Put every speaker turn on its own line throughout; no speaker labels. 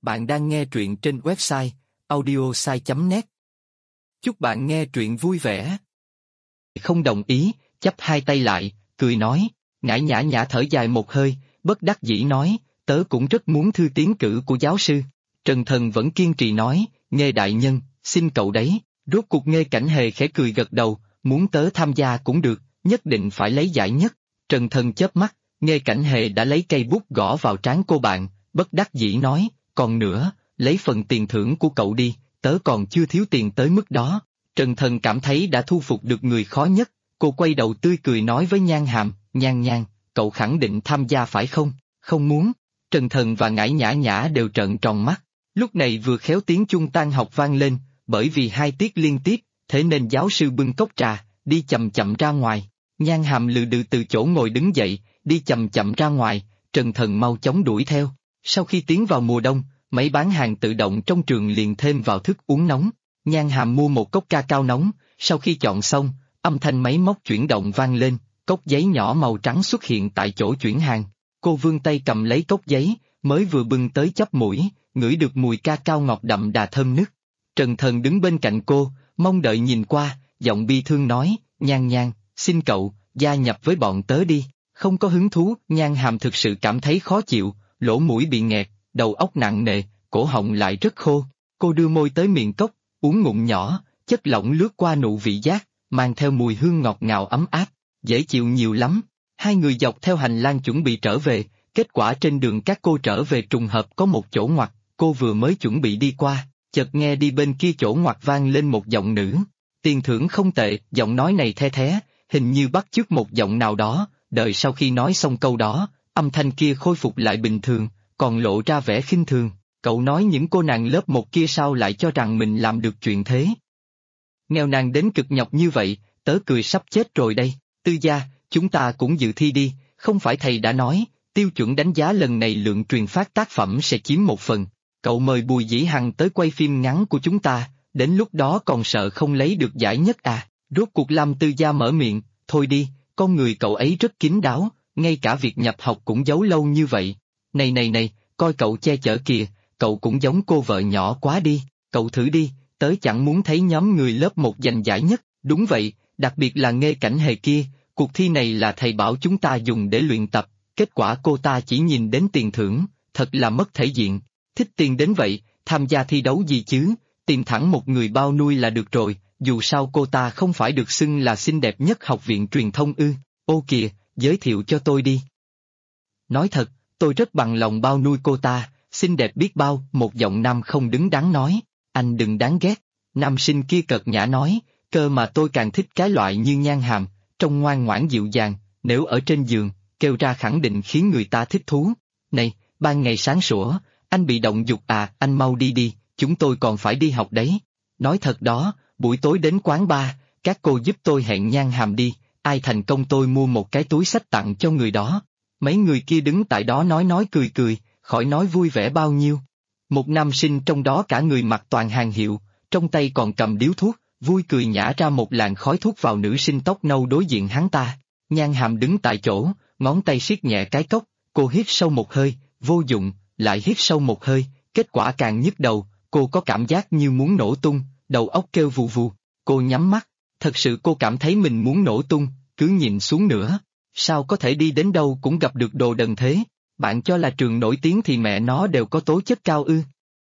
Bạn đang nghe truyện trên website audiosai.net. Chúc bạn nghe truyện vui vẻ.
Không đồng ý, chắp hai tay lại, cười nói, ngải nhã nhã thở dài một hơi, bất đắc dĩ nói, tớ cũng rất muốn thư tiến cử của giáo sư. Trần Thần vẫn kiên trì nói, Nghê đại nhân, xin cậu đấy. Rốt cuộc Nghê Cảnh Hề khẽ cười gật đầu, muốn tớ tham gia cũng được, nhất định phải lấy giải nhất. Trần Thần chớp mắt, Nghê Cảnh Hề đã lấy cây bút gõ vào trán cô bạn, bất đắc dĩ nói, còn nữa, lấy phần tiền thưởng của cậu đi, tớ còn chưa thiếu tiền tới mức đó. Trần Thần cảm thấy đã thu phục được người khó nhất, cô quay đầu tươi cười nói với Nhan Hàm, Nhan Nhan, cậu khẳng định tham gia phải không? Không muốn. Trần Thần và Ngải Nhã Nhã đều trợn tròn mắt. Lúc này vừa khéo tiếng chuông tan học vang lên, bởi vì 2 tiết liên tiếp, thế nên giáo sư bưng cốc trà, đi chậm chậm ra ngoài. Nhan Hàm lừ đừ từ chỗ ngồi đứng dậy, đi chậm chậm ra ngoài, Trần Thần mau chóng đuổi theo. Sau khi tiến vào mùa đông, máy bán hàng tự động trong trường liền thêm vào thức uống nóng. Nhan Hàm mua một cốc ca cao nóng, sau khi chọn xong, âm thanh máy móc chuyển động vang lên, cốc giấy nhỏ màu trắng xuất hiện tại chỗ chuyển hàng. Cô vươn tay cầm lấy cốc giấy, mới vừa bưng tới chóp mũi, ngửi được mùi ca cao ngọt đậm đà thơm nức. Trần Thần đứng bên cạnh cô, mong đợi nhìn qua, giọng bi thương nói, Nhan Nhan, xin cậu, gia nhập với bọn tớ đi. Không có hứng thú. Nhan Hàm thực sự cảm thấy khó chịu, lỗ mũi bị nghẹt, đầu óc nặng nề, cổ họng lại rất khô. Cô đưa môi tới miệng cốc, uống ngụm nhỏ, chất lỏng lướt qua nụ vị giác, mang theo mùi hương ngọt ngào ấm áp, dễ chịu nhiều lắm. Hai người dọc theo hành lang chuẩn bị trở về, kết quả trên đường các cô trở về trùng hợp có một chỗ ngoặt, cô vừa mới chuẩn bị đi qua, chợt nghe đi bên kia chỗ ngoặt vang lên một giọng nữ. Tiền thưởng không tệ, giọng nói này the thé, hình như bắt chước một giọng nào đó, đợi sau khi nói xong câu đó, âm thanh kia khôi phục lại bình thường, còn lộ ra vẻ khinh thường. Cậu nói những cô nàng lớp 1 kia sao lại cho rằng mình làm được chuyện thế? Nghèo nàn đến cực nhọc như vậy, tớ cười sắp chết rồi đây. Tư gia, chúng ta cũng dự thi đi, không phải thầy đã nói, tiêu chuẩn đánh giá lần này lượng truyền phát tác phẩm sẽ chiếm 1 phần. Cậu mời Bùi Dĩ Hằng tới quay phim ngắn của chúng ta, đến lúc đó còn sợ không lấy được giải nhất à? Rốt cuộc Lâm Tư gia mở miệng, thôi đi, con người cậu ấy rất kín đáo, ngay cả việc nhập học cũng giấu lâu như vậy. Này này này, coi cậu che chở kìa, cậu cũng giống cô vợ nhỏ quá đi, cậu thử đi, tớ chẳng muốn thấy nhóm người lớp 1 giành giải nhất. Đúng vậy, đặc biệt là Nghê Cảnh Hề kia, cuộc thi này là thầy bảo chúng ta dùng để luyện tập, kết quả cô ta chỉ nhìn đến tiền thưởng, thật là mất thể diện. Thích tiền đến vậy, tham gia thi đấu gì chứ, tìm thẳng một người bao nuôi là được rồi, dù sao cô ta không phải được xưng là xinh đẹp nhất học viện truyền thông ư? Ô kìa, giới thiệu cho tôi đi. Nói thật, tôi rất bằng lòng bao nuôi cô ta, xinh đẹp biết bao. Một giọng nam không đứng đắn nói, anh đừng đáng ghét. Nam sinh kia cợt nhã nói, cơ mà tôi càng thích cái loại như Nhan Hàm, trông ngoan ngoãn dịu dàng, nếu ở trên giường, kêu ra khẳng định khiến người ta thích thú. Này, ban ngày sáng sủa, anh bị động dục à? Anh mau đi đi, chúng tôi còn phải đi học đấy. Nói thật đó, buổi tối đến quán bar, các cô giúp tôi hẹn Nhan Hàm đi, ai thành công tôi mua một cái túi xách tặng cho người đó. Mấy người kia đứng tại đó nói cười cười, khỏi nói vui vẻ bao nhiêu. Một nam sinh trong đó cả người mặc toàn hàng hiệu, trong tay còn cầm điếu thuốc, vui cười nhả ra một làn khói thuốc vào nữ sinh tóc nâu đối diện hắn ta. Nhan Hàm đứng tại chỗ, ngón tay siết nhẹ cái cốc, cô hít sâu một hơi, vô dụng, lại hít sâu một hơi, kết quả càng nhức đầu, cô có cảm giác như muốn nổ tung, đầu óc kêu vù vù. Cô nhắm mắt, thật sự cô cảm thấy mình muốn nổ tung, cứ nhìn xuống nữa. Sao có thể đi đến đâu cũng gặp được đồ đần thế? Bạn cho là trường nổi tiếng thì mẹ nó đều có tố chất cao ư?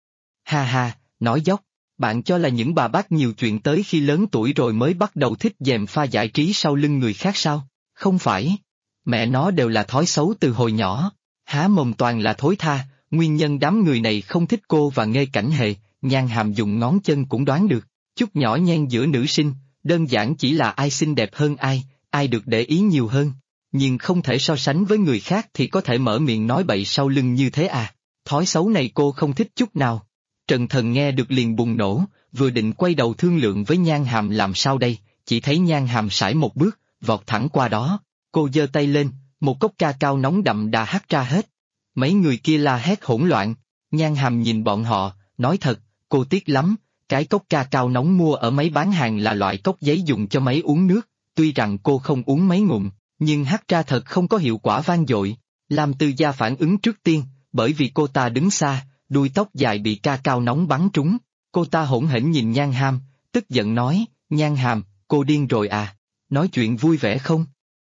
Ha ha, nói dốc. Bạn cho là những bà bác nhiều chuyện tới khi lớn tuổi rồi mới bắt đầu thích gièm pha giải trí sau lưng người khác sao? Không phải. Mẹ nó đều là thói xấu từ hồi nhỏ. Há mồm toàn là thối tha, nguyên nhân đám người này không thích cô và Nghê Cảnh Hề, Nhan Hàm dùng ngón chân cũng đoán được. Chút nhỏ nhen giữa nữ sinh, đơn giản chỉ là ai xinh đẹp hơn ai, ai được để ý nhiều hơn. Nhưng không thể so sánh với người khác thì có thể mở miệng nói bậy sau lưng như thế à? Thói xấu này cô không thích chút nào. Trần Thần nghe được liền bùng nổ, vừa định quay đầu thương lượng với Nhan Hàm làm sao đây, chỉ thấy Nhan Hàm sải một bước, vọt thẳng qua đó. Cô giơ tay lên, một cốc ca cao nóng đậm đà hắt ra hết. Mấy người kia la hét hỗn loạn. Nhan Hàm nhìn bọn họ, nói thật, cô tiếc lắm, cái cốc ca cao nóng mua ở máy bán hàng là loại cốc giấy dùng cho máy uống nước, tuy rằng cô không uống mấy ngụm, nhưng hắt ra thật không có hiệu quả vang dội. Lam Tư Gia phản ứng trước tiên, bởi vì cô ta đứng xa, đuôi tóc dài bị ca cao nóng bắn trúng. Cô ta hỗn hển nhìn Nhan Hàm, tức giận nói, Nhan Hàm, cô điên rồi à, nói chuyện vui vẻ không?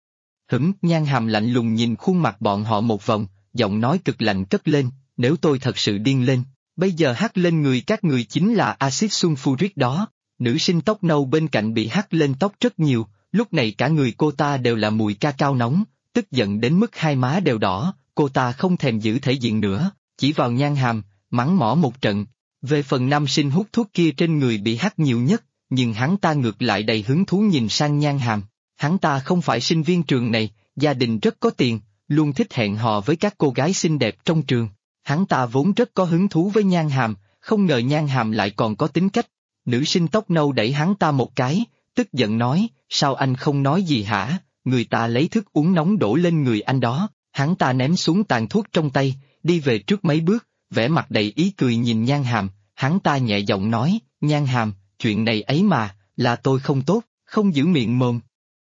Nhan Hàm lạnh lùng nhìn khuôn mặt bọn họ một vòng, giọng nói cực lạnh cất lên, nếu tôi thật sự điên lên, bây giờ hắt lên người các người chính là axit sulfuric đó. Nữ sinh tóc nâu bên cạnh bị hắt lên tóc rất nhiều, lúc này cả người cô ta đều là mùi ca cao nóng, tức giận đến mức hai má đều đỏ, cô ta không thèm giữ thể diện nữa, chỉ vào Nhan Hàm, mắng mỏ một trận. Về phần nam sinh hút thuốc kia trên người bị hắt nhiều nhất, nhưng hắn ta ngược lại đầy hứng thú nhìn sang Nhan Hàm. Hắn ta không phải sinh viên trường này, gia đình rất có tiền, luôn thích hẹn hò với các cô gái xinh đẹp trong trường. Hắn ta vốn rất có hứng thú với Nhan Hàm, không ngờ Nhan Hàm lại còn có tính cách. Nữ sinh tóc nâu đẩy hắn ta một cái, tức giận nói, sao anh không nói gì hả, người ta lấy thức uống nóng đổ lên người anh đó. Hắn ta ném xuống tàn thuốc trong tay, đi về trước mấy bước, vẻ mặt đầy ý cười nhìn Nhan Hàm, hắn ta nhẹ giọng nói, Nhan Hàm, chuyện này ấy mà, là tôi không tốt, không giữ miệng mồm.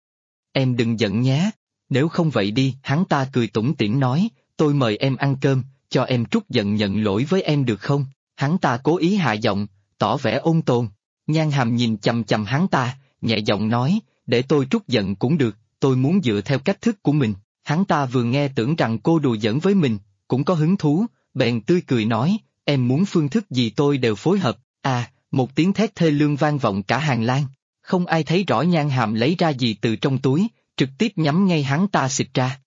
Em đừng giận nhé, nếu không vậy đi, hắn ta cười tủm tỉm nói, tôi mời em ăn cơm, cho em trút giận nhận lỗi với em được không? Hắn ta cố ý hạ giọng, tỏ vẻ ôn tồn. Nhan Hàm nhìn chằm chằm hắn ta, nhẹ giọng nói, để tôi trút giận cũng được, tôi muốn dựa theo cách thức của mình. Hắn ta vừa nghe tưởng rằng cô đùa giỡn với mình, cũng có hứng thú, bèn tươi cười nói, em muốn phương thức gì tôi đều phối hợp. À, một tiếng thét thê lương vang vọng cả hàng lan. Không ai thấy rõ Nhan Hàm lấy ra gì từ trong túi, trực tiếp nhắm ngay hắn ta xịt ra.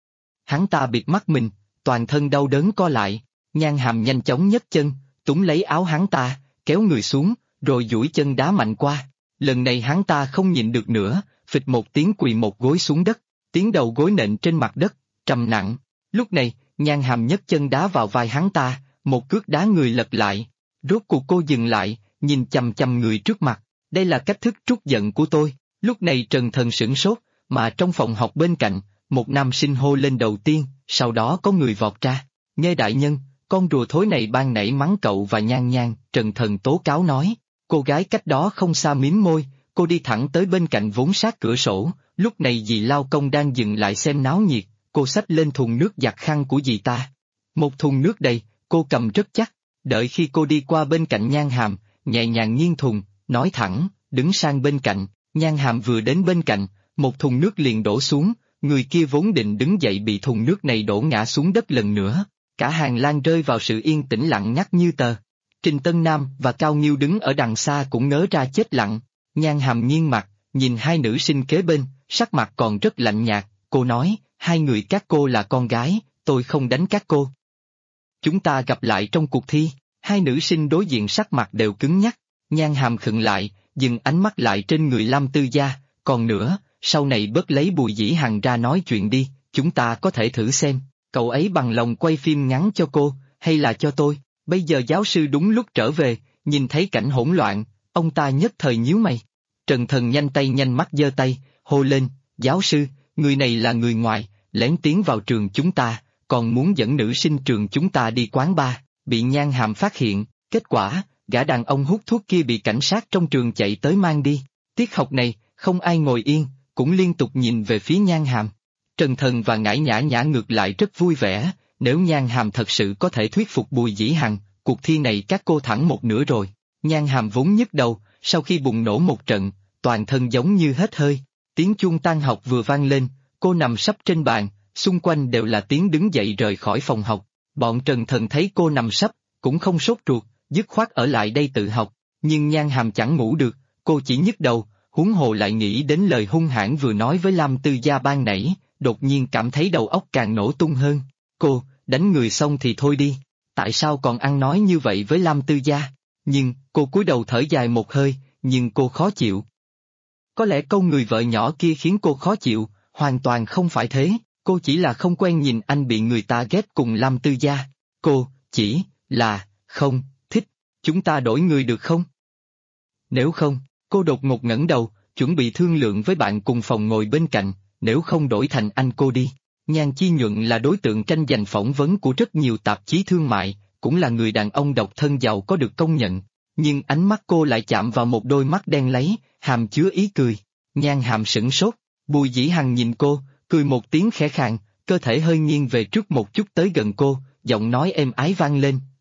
Hắn ta bịt mắt mình, toàn thân đau đớn co lại, Nhan Hàm nhanh chóng nhấc chân, túm lấy áo hắn ta, kéo người xuống, rồi duỗi chân đá mạnh qua. Lần này hắn ta không nhịn được nữa, phịch một tiếng quỳ một gối xuống đất, tiếng đầu gối nện trên mặt đất, trầm nặng. Lúc này, Nhan Hàm nhấc chân đá vào vai hắn ta, một cước đá người lật lại. Rốt cuộc cô dừng lại, nhìn chằm chằm người trước mặt, đây là cách thức trút giận của tôi. Lúc này Trần Thần sửng sốt, mà trong phòng học bên cạnh, một nam sinh hô lên đầu tiên, sau đó có người vọt ra. Nghe đại nhân, con rùa thối này ban nãy mắng cậu và Nhan Nhan, Trần Thần tố cáo nói. Cô gái cách đó không xa mím môi, cô đi thẳng tới bên cạnh vốn sát cửa sổ, lúc này dì lao công đang dừng lại xem náo nhiệt, cô xách lên thùng nước giặt khăn của dì ta. Một thùng nước đầy, cô cầm rất chắc, đợi khi cô đi qua bên cạnh Nhan Hàm, nhẹ nhàng nghiêng thùng, nói thẳng, đứng sang bên cạnh. Nhan Hàm vừa đến bên cạnh, một thùng nước liền đổ xuống, người kia vốn định đứng dậy bị thùng nước này đổ ngã xuống đất lần nữa. Cả hàng lan rơi vào sự yên tĩnh lặng ngắt như tờ. Trình Tân Nam và Cao Nghiêu đứng ở đằng xa cũng ngớ ra chết lặng. Nhan Hàm nghiêng mặt, nhìn hai nữ sinh kế bên, sắc mặt còn rất lạnh nhạt, cô nói, hai người các cô là con gái, tôi không đánh các cô. Chúng ta gặp lại trong cuộc thi. Hai nữ sinh đối diện sắc mặt đều cứng nhắc. Nhan Hàm khựng lại, dừng ánh mắt lại trên người Lam Tư Gia, còn nữa, sau này bớt lấy Bùi Dĩ Hằng ra nói chuyện đi, chúng ta có thể thử xem, cậu ấy bằng lòng quay phim ngắn cho cô, hay là cho tôi. Bây giờ giáo sư đúng lúc trở về, nhìn thấy cảnh hỗn loạn, ông ta nhất thời nhíu mày. Trần Thần nhanh tay nhanh mắt giơ tay, hô lên, giáo sư, người này là người ngoài, lén tiến vào trường chúng ta, còn muốn dẫn nữ sinh trường chúng ta đi quán bar, bị Nhan Hàm phát hiện, kết quả, gã đàn ông hút thuốc kia bị cảnh sát trong trường chạy tới mang đi. Tiết học này, không ai ngồi yên, cũng liên tục nhìn về phía Nhan Hàm. Trần Thần và Ngải Nhã Nhã ngược lại rất vui vẻ, nếu Nhan Hàm thật sự có thể thuyết phục Bùi Dĩ Hằng, cuộc thi này các cô thẳng một nửa rồi. Nhan Hàm vốn nhức đầu, sau khi bùng nổ một trận, toàn thân giống như hết hơi. Tiếng chuông tan học vừa vang lên, cô nằm sấp trên bàn, xung quanh đều là tiếng đứng dậy rời khỏi phòng học. Bọn Trần Thần thấy cô nằm sấp, cũng không sốt ruột, dứt khoát ở lại đây tự học, nhưng Nhan Hàm chẳng ngủ được, cô chỉ nhức đầu, huống hồ lại nghĩ đến lời hung hãn vừa nói với Lam Tư Gia ban nãy, đột nhiên cảm thấy đầu óc càng nổ tung hơn. Cô, đánh người xong thì thôi đi, tại sao còn ăn nói như vậy với Lam Tư Gia? Nhưng, cô cúi đầu thở dài một hơi, nhưng cô khó chịu. Có lẽ câu người vợ nhỏ kia khiến cô khó chịu, hoàn toàn không phải thế, cô chỉ là không quen nhìn anh bị người ta ghét cùng Lam Tư Gia. Cô, chỉ là, không, thích, chúng ta đổi người được không? Nếu không, cô đột ngột ngẩng đầu, chuẩn bị thương lượng với bạn cùng phòng ngồi bên cạnh, nếu không đổi thành anh cô đi. Nhan Chi Nhuận là đối tượng tranh giành phỏng vấn của rất nhiều tạp chí thương mại, cũng là người đàn ông độc thân giàu có được công nhận. Nhưng ánh mắt cô lại chạm vào một đôi mắt đen láy, hàm chứa ý cười. Nhan Hàm sửng sốt, Bùi Dĩ Hằng nhìn cô, cười một tiếng khẽ khàng, cơ thể hơi nghiêng về trước một chút tới gần cô, giọng nói êm ái vang lên,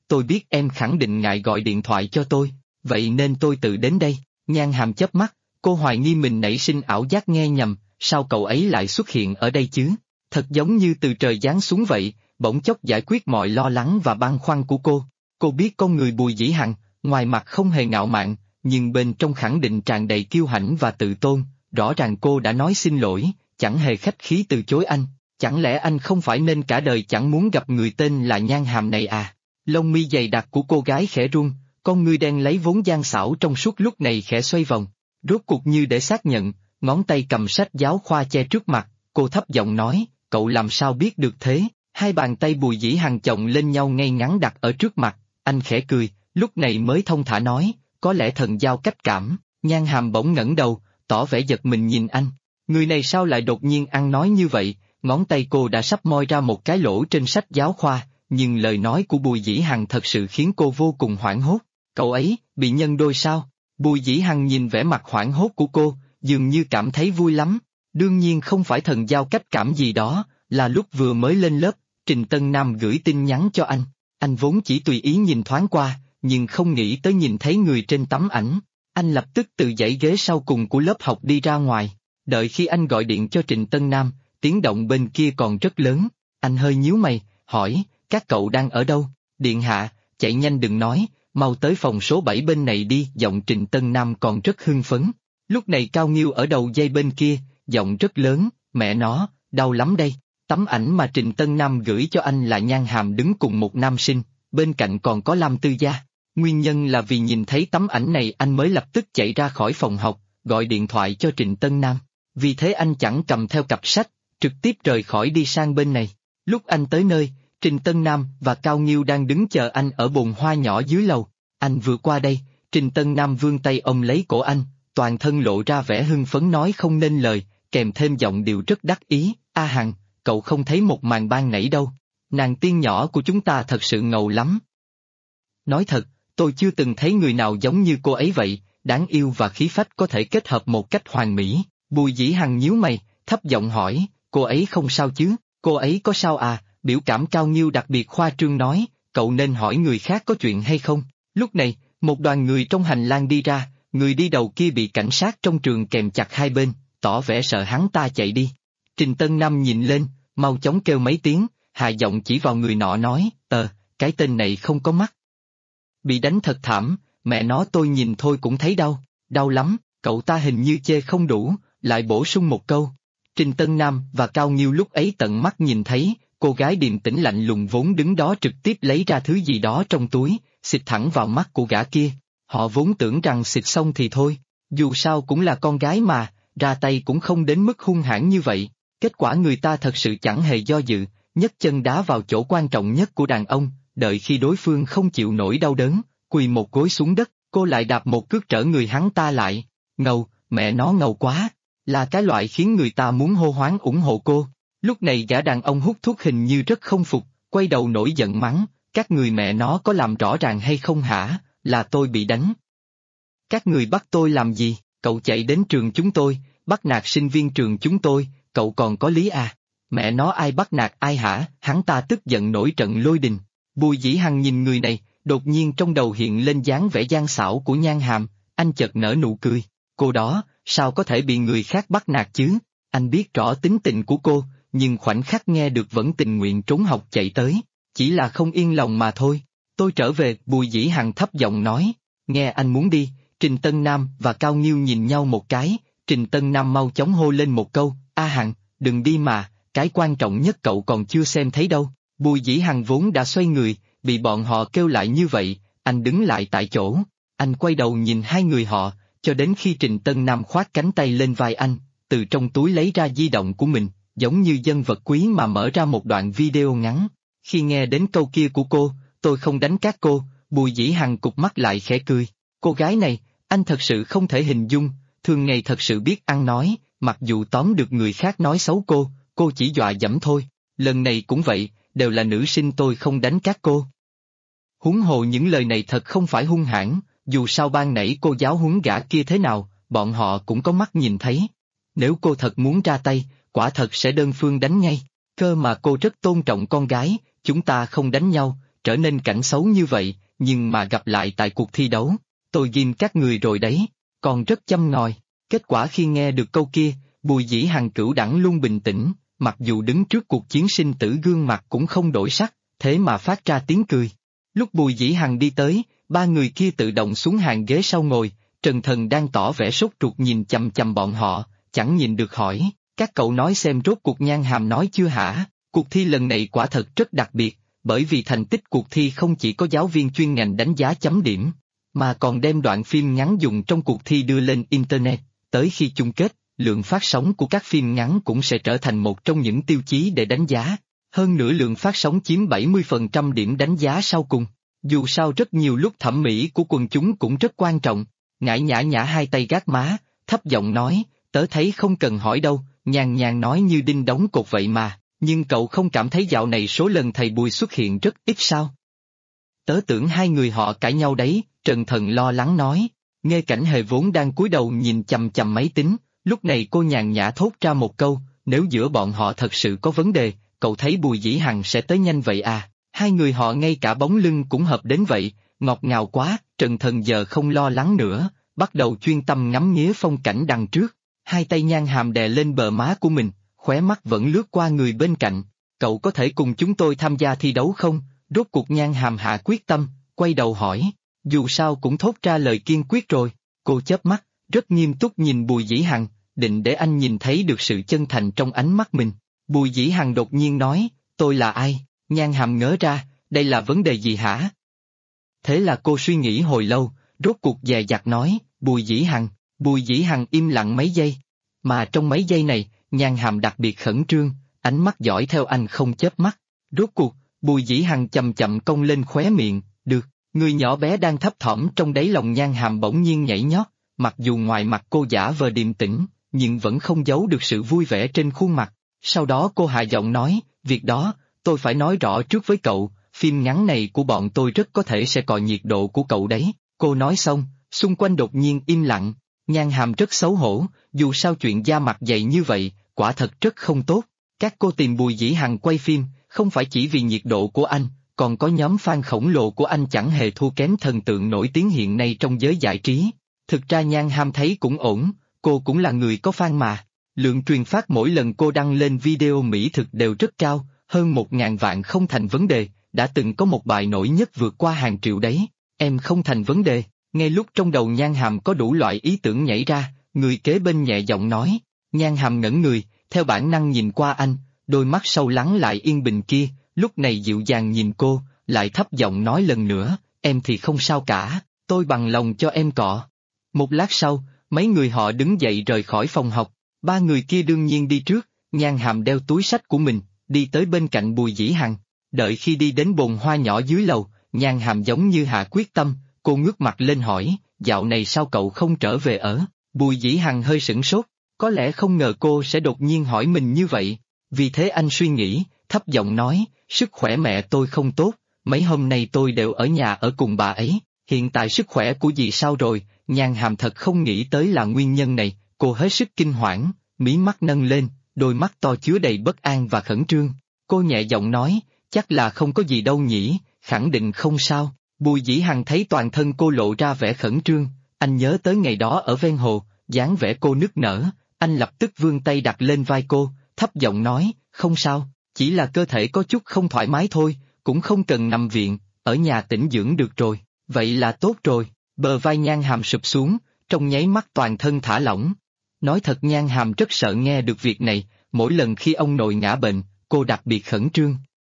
tôi biết em khẳng định ngại gọi điện thoại cho tôi, vậy nên tôi tự đến đây. Nhan Hàm chớp mắt, cô hoài nghi mình nảy sinh ảo giác nghe nhầm, sao cậu ấy lại xuất hiện ở đây chứ? Thật giống như từ trời giáng xuống vậy, bỗng chốc giải quyết mọi lo lắng và băn khoăn của cô. Cô biết con người Bùi Dĩ Hằng, ngoài mặt không hề ngạo mạn, nhưng bên trong khẳng định tràn đầy kiêu hãnh và tự tôn. Rõ ràng cô đã nói xin lỗi, chẳng hề khách khí từ chối anh. Chẳng lẽ anh không phải nên cả đời chẳng muốn gặp người tên là Nhan Hàm này à? Lông mi dày đặc của cô gái khẽ run, con ngươi đen lấy vốn gian xảo trong suốt lúc này khẽ xoay vòng. Rốt cuộc như để xác nhận, ngón tay cầm sách giáo khoa che trước mặt, cô thấp giọng nói, cậu làm sao biết được thế? Hai bàn tay Bùi Dĩ Hằng chồng lên nhau ngay ngắn đặt ở trước mặt, anh khẽ cười, lúc này mới thông thả nói, có lẽ thần giao cách cảm. Nhan Hàm bỗng ngẩng đầu, tỏ vẻ giật mình nhìn anh. Người này sao lại đột nhiên ăn nói như vậy? Ngón tay cô đã sắp moi ra một cái lỗ trên sách giáo khoa, nhưng lời nói của Bùi Dĩ Hằng thật sự khiến cô vô cùng hoảng hốt. Cậu ấy, bị nhân đôi sao? Bùi Dĩ Hằng nhìn vẻ mặt hoảng hốt của cô, dường như cảm thấy vui lắm. Đương nhiên không phải thần giao cách cảm gì đó, là lúc vừa mới lên lớp, Trình Tân Nam gửi tin nhắn cho anh. Anh vốn chỉ tùy ý nhìn thoáng qua, nhưng không nghĩ tới nhìn thấy người trên tấm ảnh. Anh lập tức từ dãy ghế sau cùng của lớp học đi ra ngoài. Đợi khi anh gọi điện cho Trình Tân Nam, tiếng động bên kia còn rất lớn. Anh hơi nhíu mày, hỏi, các cậu đang ở đâu? Điện hạ, chạy nhanh đừng nói, mau tới phòng số 7 bên này đi. Giọng Trình Tân Nam còn rất hưng phấn. Lúc này Cao Nghiêu ở đầu dây bên kia, giọng rất lớn, mẹ nó, đau lắm đây. Tấm ảnh mà Trình Tân Nam gửi cho anh là Nhan Hàm đứng cùng một nam sinh, bên cạnh còn có Lam Tư Gia. Nguyên nhân là vì nhìn thấy tấm ảnh này anh mới lập tức chạy ra khỏi phòng học, gọi điện thoại cho Trình Tân Nam. Vì thế anh chẳng cầm theo cặp sách, trực tiếp rời khỏi đi sang bên này. Lúc anh tới nơi, Trình Tân Nam và Cao Nghiêu đang đứng chờ anh ở bồn hoa nhỏ dưới lầu. Anh vừa qua đây, Trình Tân Nam vươn tay ôm lấy cổ anh, toàn thân lộ ra vẻ hưng phấn nói không nên lời, kèm thêm giọng điệu rất đắc ý, A Hằng, cậu không thấy một màn ban nãy đâu, nàng tiên nhỏ của chúng ta thật sự ngầu lắm. Nói thật, tôi chưa từng thấy người nào giống như cô ấy vậy, đáng yêu và khí phách có thể kết hợp một cách hoàn mỹ. Bùi Dĩ Hằng nhíu mày, thấp giọng hỏi, cô ấy không sao chứ? Cô ấy có sao à? Biểu cảm Cao Nghiêu đặc biệt khoa trương nói, cậu nên hỏi người khác có chuyện hay không. Lúc này, một đoàn người trong hành lang đi ra, người đi đầu kia bị cảnh sát trong trường kèm chặt hai bên, tỏ vẻ sợ hắn ta chạy đi. Trình Tân Nam nhìn lên, mau chóng kêu mấy tiếng, hạ giọng chỉ vào người nọ nói, cái tên này không có mắt. Bị đánh thật thảm, mẹ nó tôi nhìn thôi cũng thấy đau, đau lắm, cậu ta hình như chê không đủ, lại bổ sung một câu. Trình Tân Nam và Cao Nghiêu lúc ấy tận mắt nhìn thấy, cô gái điềm tĩnh lạnh lùng vốn đứng đó trực tiếp lấy ra thứ gì đó trong túi, xịt thẳng vào mắt của gã kia. Họ vốn tưởng rằng xịt xong thì thôi, dù sao cũng là con gái mà, ra tay cũng không đến mức hung hãn như vậy. Kết quả người ta thật sự chẳng hề do dự, nhấc chân đá vào chỗ quan trọng nhất của đàn ông, đợi khi đối phương không chịu nổi đau đớn, quỳ một gối xuống đất, cô lại đạp một cước trở người hắn ta lại. Ngầu, mẹ nó ngầu quá, là cái loại khiến người ta muốn hô hoáng ủng hộ cô. Lúc này gã đàn ông hút thuốc hình như rất không phục, quay đầu nổi giận mắng, các người mẹ nó có làm rõ ràng hay không hả, là tôi bị đánh. Các người bắt tôi làm gì, cậu chạy đến trường chúng tôi, bắt nạt sinh viên trường chúng tôi, cậu còn có lý à? Mẹ nó ai bắt nạt ai hả? Hắn ta tức giận nổi trận lôi đình. Bùi Dĩ Hằng nhìn người này, đột nhiên trong đầu hiện lên dáng vẻ gian xảo của Nhan Hàm, anh chợt nở nụ cười. Cô đó, sao có thể bị người khác bắt nạt chứ? Anh biết rõ tính tình của cô, nhưng khoảnh khắc nghe được vẫn tình nguyện trốn học chạy tới, chỉ là không yên lòng mà thôi. Tôi trở về, Bùi Dĩ Hằng thấp giọng nói, nghe anh muốn đi. Trình Tân Nam và Cao Nghiêu nhìn nhau một cái, Trình Tân Nam mau chóng hô lên một câu, A Hằng, đừng đi mà, cái quan trọng nhất cậu còn chưa xem thấy đâu. Bùi Dĩ Hằng vốn đã xoay người, bị bọn họ kêu lại như vậy, anh đứng lại tại chỗ, anh quay đầu nhìn hai người họ, cho đến khi Trình Tân Nam khoác cánh tay lên vai anh, từ trong túi lấy ra di động của mình, giống như dân vật quý mà mở ra một đoạn video ngắn. Khi nghe đến câu kia của cô, tôi không đánh các cô, Bùi Dĩ Hằng cụp mắt lại khẽ cười, cô gái này, anh thật sự không thể hình dung, thường ngày thật sự biết ăn nói, mặc dù tóm được người khác nói xấu cô chỉ dọa dẫm thôi, lần này cũng vậy, đều là nữ sinh tôi không đánh các cô. Huống hồ những lời này thật không phải hung hãn, dù sao ban nãy cô giáo huấn gã kia thế nào, bọn họ cũng có mắt nhìn thấy. Nếu cô thật muốn ra tay, quả thật sẽ đơn phương đánh ngay, cơ mà cô rất tôn trọng con gái, chúng ta không đánh nhau, trở nên cảnh xấu như vậy, nhưng mà gặp lại tại cuộc thi đấu. Tôi ghim các người rồi đấy, còn rất châm ngòi. Kết quả khi nghe được câu kia, Bùi Dĩ Hằng cửu đẳng luôn bình tĩnh, mặc dù đứng trước cuộc chiến sinh tử gương mặt cũng không đổi sắc, thế mà phát ra tiếng cười. Lúc Bùi Dĩ Hằng đi tới, ba người kia tự động xuống hàng ghế sau ngồi, Trần Thần đang tỏ vẻ sốt ruột nhìn chằm chằm bọn họ, chẳng nhìn được hỏi, các cậu nói xem rốt cuộc Nhan Hàm nói chưa hả? Cuộc thi lần này quả thật rất đặc biệt, bởi vì thành tích cuộc thi không chỉ có giáo viên chuyên ngành đánh giá chấm điểm, mà còn đem đoạn phim ngắn dùng trong cuộc thi đưa lên Internet, tới khi chung kết, lượng phát sóng của các phim ngắn cũng sẽ trở thành một trong những tiêu chí để đánh giá. Hơn nữa lượng phát sóng chiếm 70% điểm đánh giá sau cùng. Dù sao rất nhiều lúc thẩm mỹ của quần chúng cũng rất quan trọng. Ngải Nhã Nhã hai tay gác má, thấp giọng nói, tớ thấy không cần hỏi đâu, nhàn nhàn nói như đinh đóng cột vậy mà, nhưng cậu không cảm thấy dạo này số lần thầy Bùi xuất hiện rất ít sao? Tớ tưởng hai người họ cãi nhau đấy, Trần Thần lo lắng nói. Nghe Cảnh Hề vốn đang cúi đầu nhìn chằm chằm máy tính, lúc này cô nhàn nhã thốt ra một câu, nếu giữa bọn họ thật sự có vấn đề, cậu thấy Bùi Dĩ Hằng sẽ tới nhanh vậy à? Hai người họ ngay cả bóng lưng cũng hợp đến vậy, ngọt ngào quá. Trần Thần giờ không lo lắng nữa, bắt đầu chuyên tâm ngắm nghía phong cảnh đằng trước. Hai tay Nhan Hàm đè lên bờ má của mình, khóe mắt vẫn lướt qua người bên cạnh. Cậu có thể cùng chúng tôi tham gia thi đấu không? Rốt cuộc Nhan Hàm hạ quyết tâm, quay đầu hỏi. Dù sao cũng thốt ra lời kiên quyết rồi. Cô chớp mắt, rất nghiêm túc nhìn Bùi Dĩ Hằng, định để anh nhìn thấy được sự chân thành trong ánh mắt mình. Bùi Dĩ Hằng đột nhiên nói, tôi là ai? Nhan Hàm ngớ ra, đây là vấn đề gì hả? Thế là cô suy nghĩ hồi lâu, rốt cuộc dè dặt nói, Bùi Dĩ Hằng. Bùi Dĩ Hằng im lặng mấy giây. Mà trong mấy giây này, Nhan Hàm đặc biệt khẩn trương, ánh mắt dõi theo anh không chớp mắt. Rốt cuộc, Bùi Dĩ Hằng chậm chậm cong lên khóe miệng, được. Người nhỏ bé đang thấp thỏm trong đáy lòng Nhan Hàm bỗng nhiên nhảy nhót, mặc dù ngoài mặt cô giả vờ điềm tĩnh, nhưng vẫn không giấu được sự vui vẻ trên khuôn mặt. Sau đó cô hạ giọng nói, việc đó, tôi phải nói rõ trước với cậu, phim ngắn này của bọn tôi rất có thể sẽ cọ nhiệt độ của cậu đấy. Cô nói xong, xung quanh đột nhiên im lặng, Nhan Hàm rất xấu hổ, dù sao chuyện da mặt dày như vậy, quả thật rất không tốt. Các cô tìm Bùi Dĩ Hằng quay phim, không phải chỉ vì nhiệt độ của anh, còn có nhóm fan khổng lồ của anh chẳng hề thua kém thần tượng nổi tiếng hiện nay trong giới giải trí. Thực ra Nhan Hàm thấy cũng ổn, cô cũng là người có fan mà. Lượng truyền phát mỗi lần cô đăng lên video mỹ thực đều rất cao, hơn 1.000 vạn không thành vấn đề, đã từng có một bài nổi nhất vượt qua hàng triệu đấy. Em không thành vấn đề. Ngay lúc trong đầu Nhan Hàm có đủ loại ý tưởng nhảy ra, người kế bên nhẹ giọng nói. Nhan Hàm ngẩn người, theo bản năng nhìn qua anh, đôi mắt sâu lắng lại yên bình kia, lúc này dịu dàng nhìn cô, lại thấp giọng nói lần nữa, em thì không sao cả, tôi bằng lòng cho em cọ. Một lát sau, mấy người họ đứng dậy rời khỏi phòng học, ba người kia đương nhiên đi trước, Nhan Hàm đeo túi sách của mình, đi tới bên cạnh Bùi Dĩ Hằng. Đợi khi đi đến bồn hoa nhỏ dưới lầu, Nhan Hàm giống như hạ quyết tâm, cô ngước mặt lên hỏi, dạo này sao cậu không trở về ở? Bùi Dĩ Hằng hơi sửng sốt, có lẽ không ngờ cô sẽ đột nhiên hỏi mình như vậy, vì thế anh suy nghĩ, thấp giọng nói, sức khỏe mẹ tôi không tốt, mấy hôm nay tôi đều ở nhà ở cùng bà ấy, hiện tại sức khỏe của dì sao rồi? Nhan Hàm thật không nghĩ tới là nguyên nhân này, cô hết sức kinh hoảng, mí mắt nâng lên, đôi mắt to chứa đầy bất an và khẩn trương. Cô nhẹ giọng nói, chắc là không có gì đâu nhỉ, khẳng định không sao. Bùi Dĩ Hằng thấy toàn thân cô lộ ra vẻ khẩn trương, anh nhớ tới ngày đó ở ven hồ, dáng vẻ cô nức nở, anh lập tức vươn tay đặt lên vai cô, thấp giọng nói, không sao, chỉ là cơ thể có chút không thoải mái thôi, cũng không cần nằm viện, ở nhà tĩnh dưỡng được rồi, vậy là tốt rồi. Bờ vai Nhan Hàm sụp xuống, trong nháy mắt toàn thân thả lỏng. Nói thật Nhan Hàm rất sợ nghe được việc này, mỗi lần khi ông nội ngã bệnh, cô đặc biệt khẩn trương.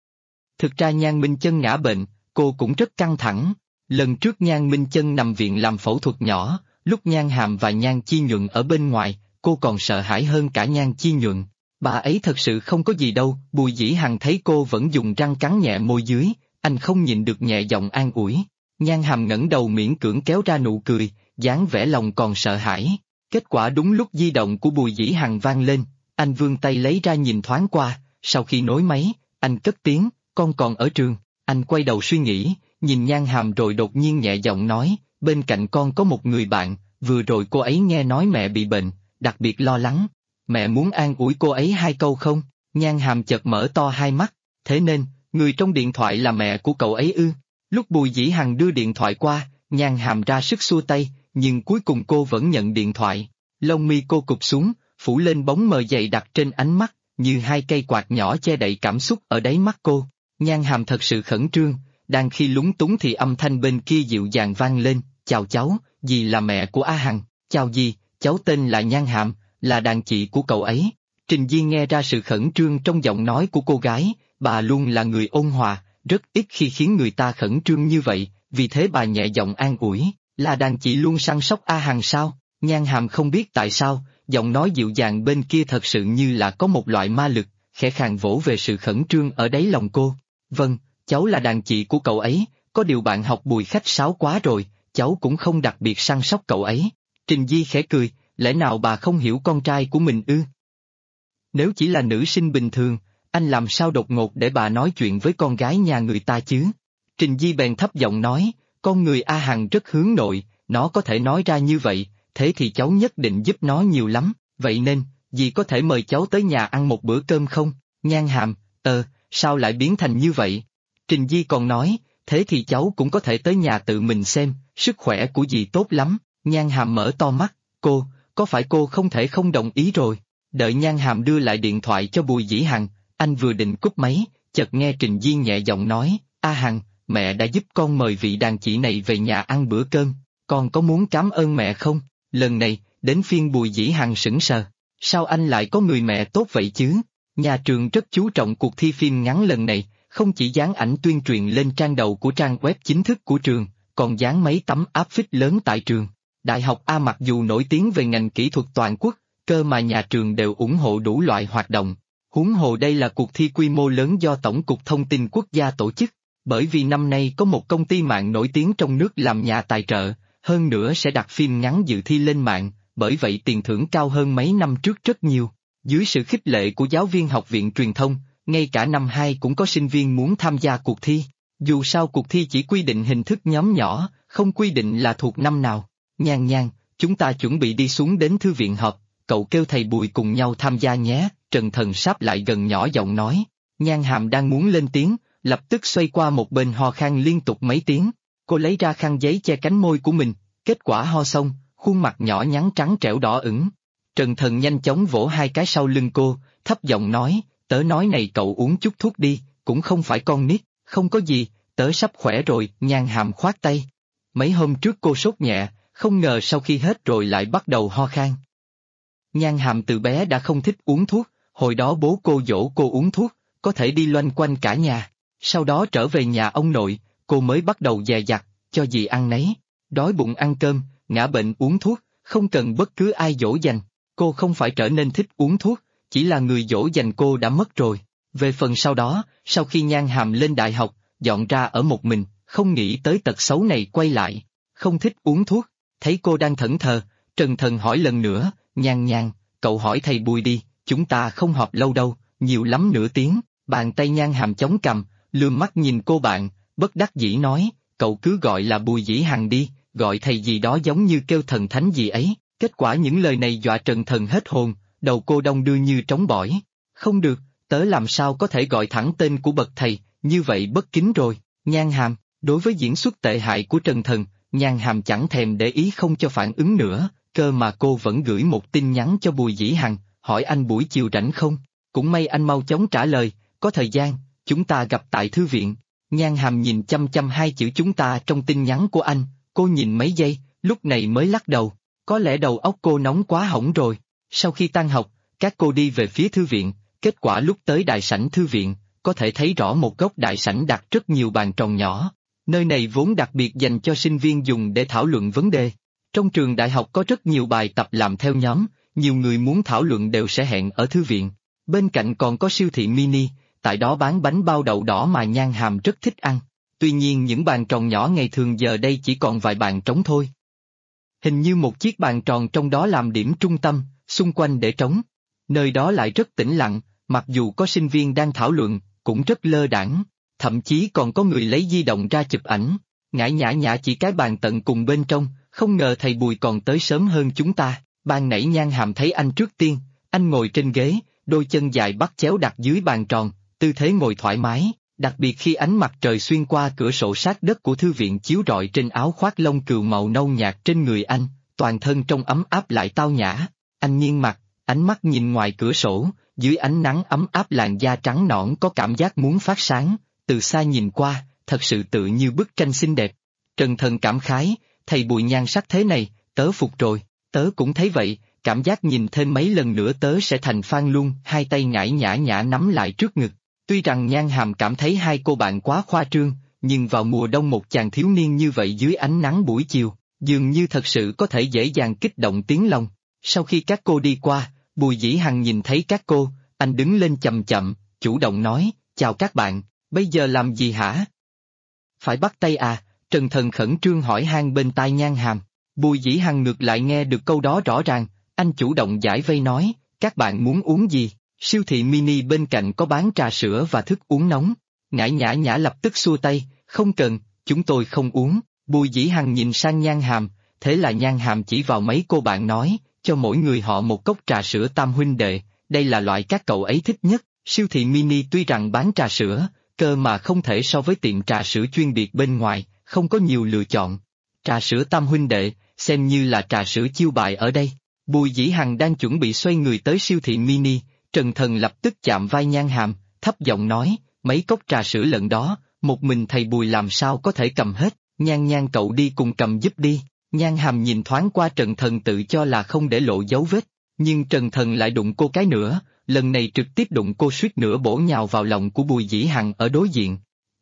Thực ra Nhan Minh Chân ngã bệnh, cô cũng rất căng thẳng. Lần trước Nhan Minh Chân nằm viện làm phẫu thuật nhỏ, lúc Nhan Hàm và Nhan Chi Nhuận ở bên ngoài, cô còn sợ hãi hơn cả Nhan Chi Nhuận. Bà ấy thật sự không có gì đâu. Bùi Dĩ Hằng thấy cô vẫn dùng răng cắn nhẹ môi dưới, anh không nhịn được nhẹ giọng an ủi. Nhan Hàm ngẩng đầu miễn cưỡng kéo ra nụ cười, dáng vẻ lòng còn sợ hãi. Kết quả đúng lúc di động của Bùi Dĩ Hằng vang lên, anh vươn tay lấy ra nhìn thoáng qua, sau khi nối máy, anh cất tiếng, con còn ở trường. Anh quay đầu suy nghĩ, nhìn Nhan Hàm rồi đột nhiên nhẹ giọng nói, bên cạnh con có một người bạn, vừa rồi cô ấy nghe nói mẹ bị bệnh, đặc biệt lo lắng. Mẹ muốn an ủi cô ấy hai câu không? Nhan Hàm chợt mở to hai mắt, thế nên, Người trong điện thoại là mẹ của cậu ấy ư? Lúc Bùi Dĩ Hằng đưa điện thoại qua, Nhan Hàm ra sức xua tay, nhưng cuối cùng cô vẫn nhận điện thoại. Lông mi cô cụp xuống, phủ lên bóng mờ dày đặc trên ánh mắt, như hai cây quạt nhỏ che đậy cảm xúc ở đáy mắt cô. Nhan Hàm thật sự khẩn trương, đang khi lúng túng thì âm thanh bên kia dịu dàng vang lên, chào cháu, dì là mẹ của A Hằng, chào dì, cháu tên là Nhan Hàm, là đàn chị của cậu ấy. Trình Di nghe ra sự khẩn trương trong giọng nói của cô gái, bà luôn là người ôn hòa, rất ít khi khiến người ta khẩn trương như vậy, vì thế bà nhẹ giọng an ủi, là đàn chị luôn săn sóc A Hằng sao? Nhan Hàm không biết tại sao, giọng nói dịu dàng bên kia thật sự như là có một loại ma lực, khẽ khàng vỗ về sự khẩn trương ở đáy lòng cô. Vâng, cháu là đàn chị của cậu ấy, có điều bạn học Bùi khách sáo quá rồi, cháu cũng không đặc biệt săn sóc cậu ấy. Trình Di khẽ cười, lẽ nào bà không hiểu con trai của mình ư? Nếu chỉ là nữ sinh bình thường, anh làm sao đột ngột để bà nói chuyện với con gái nhà người ta chứ? Trình Di bèn thấp giọng nói, con người A Hằng rất hướng nội, nó có thể nói ra như vậy, thế thì cháu nhất định giúp nó nhiều lắm, vậy nên, dì có thể mời cháu tới nhà ăn một bữa cơm không? Nhan Hàm, sao lại biến thành như vậy? Trình Di còn nói, thế thì cháu cũng có thể tới nhà tự mình xem, sức khỏe của dì tốt lắm. Nhan Hàm mở to mắt, có phải cô không thể không đồng ý rồi? Đợi Nhan Hàm đưa lại điện thoại cho Bùi Dĩ Hằng, anh vừa định cúp máy, chợt nghe Trình Di nhẹ giọng nói, A Hằng, mẹ đã giúp con mời vị đàn chị này về nhà ăn bữa cơm, con có muốn cảm ơn mẹ không? Lần này, đến phiên Bùi Dĩ Hằng sững sờ, sao anh lại có người mẹ tốt vậy chứ? Nhà trường rất chú trọng cuộc thi phim ngắn lần này, không chỉ dán ảnh tuyên truyền lên trang đầu của trang web chính thức của trường, còn dán mấy tấm áp phích lớn tại trường. Đại học A mặc dù nổi tiếng về ngành kỹ thuật toàn quốc, cơ mà nhà trường đều ủng hộ đủ loại hoạt động. Huống hồ đây là cuộc thi quy mô lớn do Tổng cục Thông tin Quốc gia tổ chức, bởi vì năm nay có một công ty mạng nổi tiếng trong nước làm nhà tài trợ, hơn nữa sẽ đặt phim ngắn dự thi lên mạng, bởi vậy tiền thưởng cao hơn mấy năm trước rất nhiều. Dưới sự khích lệ của giáo viên học viện truyền thông, ngay cả năm 2 cũng có sinh viên muốn tham gia cuộc thi. Dù sao cuộc thi chỉ quy định hình thức nhóm nhỏ, không quy định là thuộc năm nào. Nhan, chúng ta chuẩn bị đi xuống đến thư viện họp, cậu kêu thầy Bùi cùng nhau tham gia nhé. Trần Thần sáp lại gần nhỏ giọng nói. Nhan Hàm đang muốn lên tiếng, lập tức xoay qua một bên ho khan liên tục mấy tiếng. Cô lấy ra khăn giấy che cánh môi của mình, kết quả ho xong, khuôn mặt nhỏ nhắn trắng trẻo đỏ ửng. Trần Thần nhanh chóng vỗ hai cái sau lưng cô, thấp giọng nói, tớ nói này cậu uống chút thuốc đi, cũng không phải con nít, không có gì, tớ sắp khỏe rồi. Nhan Hàm khoát tay. Mấy hôm trước cô sốt nhẹ, không ngờ sau khi hết rồi lại bắt đầu ho khan. Nhan Hàm từ bé đã không thích uống thuốc, hồi đó bố cô dỗ cô uống thuốc, có thể đi loanh quanh cả nhà. Sau đó trở về nhà ông nội, cô mới bắt đầu dè dặt, cho gì ăn nấy, đói bụng ăn cơm, ngã bệnh uống thuốc, không cần bất cứ ai dỗ dành. Cô không phải trở nên thích uống thuốc, chỉ là người dỗ dành cô đã mất rồi. Về phần sau đó, sau khi Nhan Hàm lên đại học, dọn ra ở một mình, không nghĩ tới tật xấu này quay lại, không thích uống thuốc. Thấy cô đang thẫn thờ, Trần Thần hỏi lần nữa, Nhan, cậu hỏi thầy Bùi đi, chúng ta không họp lâu đâu, nhiều lắm nửa tiếng. Bàn tay Nhan Hàm chống cằm, lườm mắt nhìn cô bạn, bất đắc dĩ nói, cậu cứ gọi là Bùi Dĩ Hằng đi, gọi thầy gì đó giống như kêu thần thánh gì ấy. Kết quả những lời này dọa Trần Thần hết hồn, đầu cô đong đưa như trống bỏi. Không được, tớ làm sao có thể gọi thẳng tên của bậc thầy, như vậy bất kính rồi. Nhan Hàm, đối với diễn xuất tệ hại của Trần Thần, Nhan Hàm chẳng thèm để ý không cho phản ứng nữa, cơ mà cô vẫn gửi một tin nhắn cho Bùi Dĩ Hằng, hỏi anh buổi chiều rảnh không? Cũng may anh mau chóng trả lời, có thời gian, chúng ta gặp tại thư viện. Nhan Hàm nhìn chăm chăm hai chữ chúng ta trong tin nhắn của anh, cô nhìn mấy giây, lúc này mới lắc đầu, có lẽ đầu óc cô nóng quá hỏng rồi. Sau khi tan học, các cô đi về phía thư viện, kết quả lúc tới đại sảnh thư viện, có thể thấy rõ một góc đại sảnh đặt rất nhiều bàn tròn nhỏ. Nơi này vốn đặc biệt dành cho sinh viên dùng để thảo luận vấn đề. Trong trường đại học có rất nhiều bài tập làm theo nhóm, nhiều người muốn thảo luận đều sẽ hẹn ở thư viện. Bên cạnh còn có siêu thị mini, tại đó bán bánh bao đậu đỏ mà Nhan Hàm rất thích ăn. Tuy nhiên những bàn tròn nhỏ ngày thường giờ đây chỉ còn vài bàn trống thôi. Hình như một chiếc bàn tròn trong đó làm điểm trung tâm, xung quanh để trống. Nơi đó lại rất tĩnh lặng, mặc dù có sinh viên đang thảo luận, cũng rất lơ đãng. Thậm chí còn có người lấy di động ra chụp ảnh, ngải nhã chỉ cái bàn tận cùng bên trong, không ngờ thầy Bùi còn tới sớm hơn chúng ta. Ban nãy Nhan Hàm thấy anh trước tiên, anh ngồi trên ghế, đôi chân dài bắt chéo đặt dưới bàn tròn, tư thế ngồi thoải mái, Đặc biệt khi ánh mặt trời xuyên qua cửa sổ sát đất của thư viện chiếu rọi trên áo khoác lông cừu màu nâu nhạt trên người anh, toàn thân trông ấm áp lại tao nhã. Anh nghiêng mặt, ánh mắt nhìn ngoài cửa sổ, dưới ánh nắng ấm áp làn da trắng nõn có cảm giác muốn phát sáng, từ xa nhìn qua, thật sự tự như bức tranh xinh đẹp. Trần Thần cảm khái, thầy Bùi nhan sắc thế này, tớ phục rồi, tớ cũng thấy vậy, cảm giác nhìn thêm mấy lần nữa tớ sẽ thành fan luôn, hai tay ngải nhã nhã nắm lại trước ngực. Tuy rằng Nhan Hàm cảm thấy hai cô bạn quá khoa trương, nhưng vào mùa đông một chàng thiếu niên như vậy dưới ánh nắng buổi chiều, dường như thật sự có thể dễ dàng kích động tiếng lòng. Sau khi các cô đi qua, Bùi Dĩ Hằng nhìn thấy các cô, anh đứng lên chậm chậm, chủ động nói, chào các bạn, bây giờ làm gì hả? Phải bắt tay à? Trần Thần khẩn trương hỏi han bên tai Nhan Hàm. Bùi Dĩ Hằng ngược lại nghe được câu đó rõ ràng, anh chủ động giải vây nói, các bạn muốn uống gì? Siêu thị mini bên cạnh có bán trà sữa và thức uống nóng. Ngải nhã nhã lập tức xua tay, không cần, chúng tôi không uống. Bùi Dĩ Hằng nhìn sang Nhan Hàm, thế là Nhan Hàm chỉ vào mấy cô bạn nói, cho mỗi người họ một cốc trà sữa tam huynh đệ, đây là loại các cậu ấy thích nhất. Siêu thị mini tuy rằng bán trà sữa, cơ mà không thể so với tiệm trà sữa chuyên biệt bên ngoài, không có nhiều lựa chọn. Trà sữa tam huynh đệ, xem như là trà sữa chiêu bài ở đây. Bùi Dĩ Hằng đang chuẩn bị xoay người tới siêu thị mini, Trần Thần lập tức chạm vai Nhan Hàm, thấp giọng nói, mấy cốc trà sữa lận đó, một mình thầy Bùi làm sao có thể cầm hết, Nhan Nhan cậu đi cùng cầm giúp đi. Nhan Hàm nhìn thoáng qua Trần Thần tự cho là không để lộ dấu vết, nhưng Trần Thần lại đụng cô cái nữa, lần này trực tiếp đụng cô suýt nữa bổ nhào vào lòng của Bùi Dĩ Hằng ở đối diện.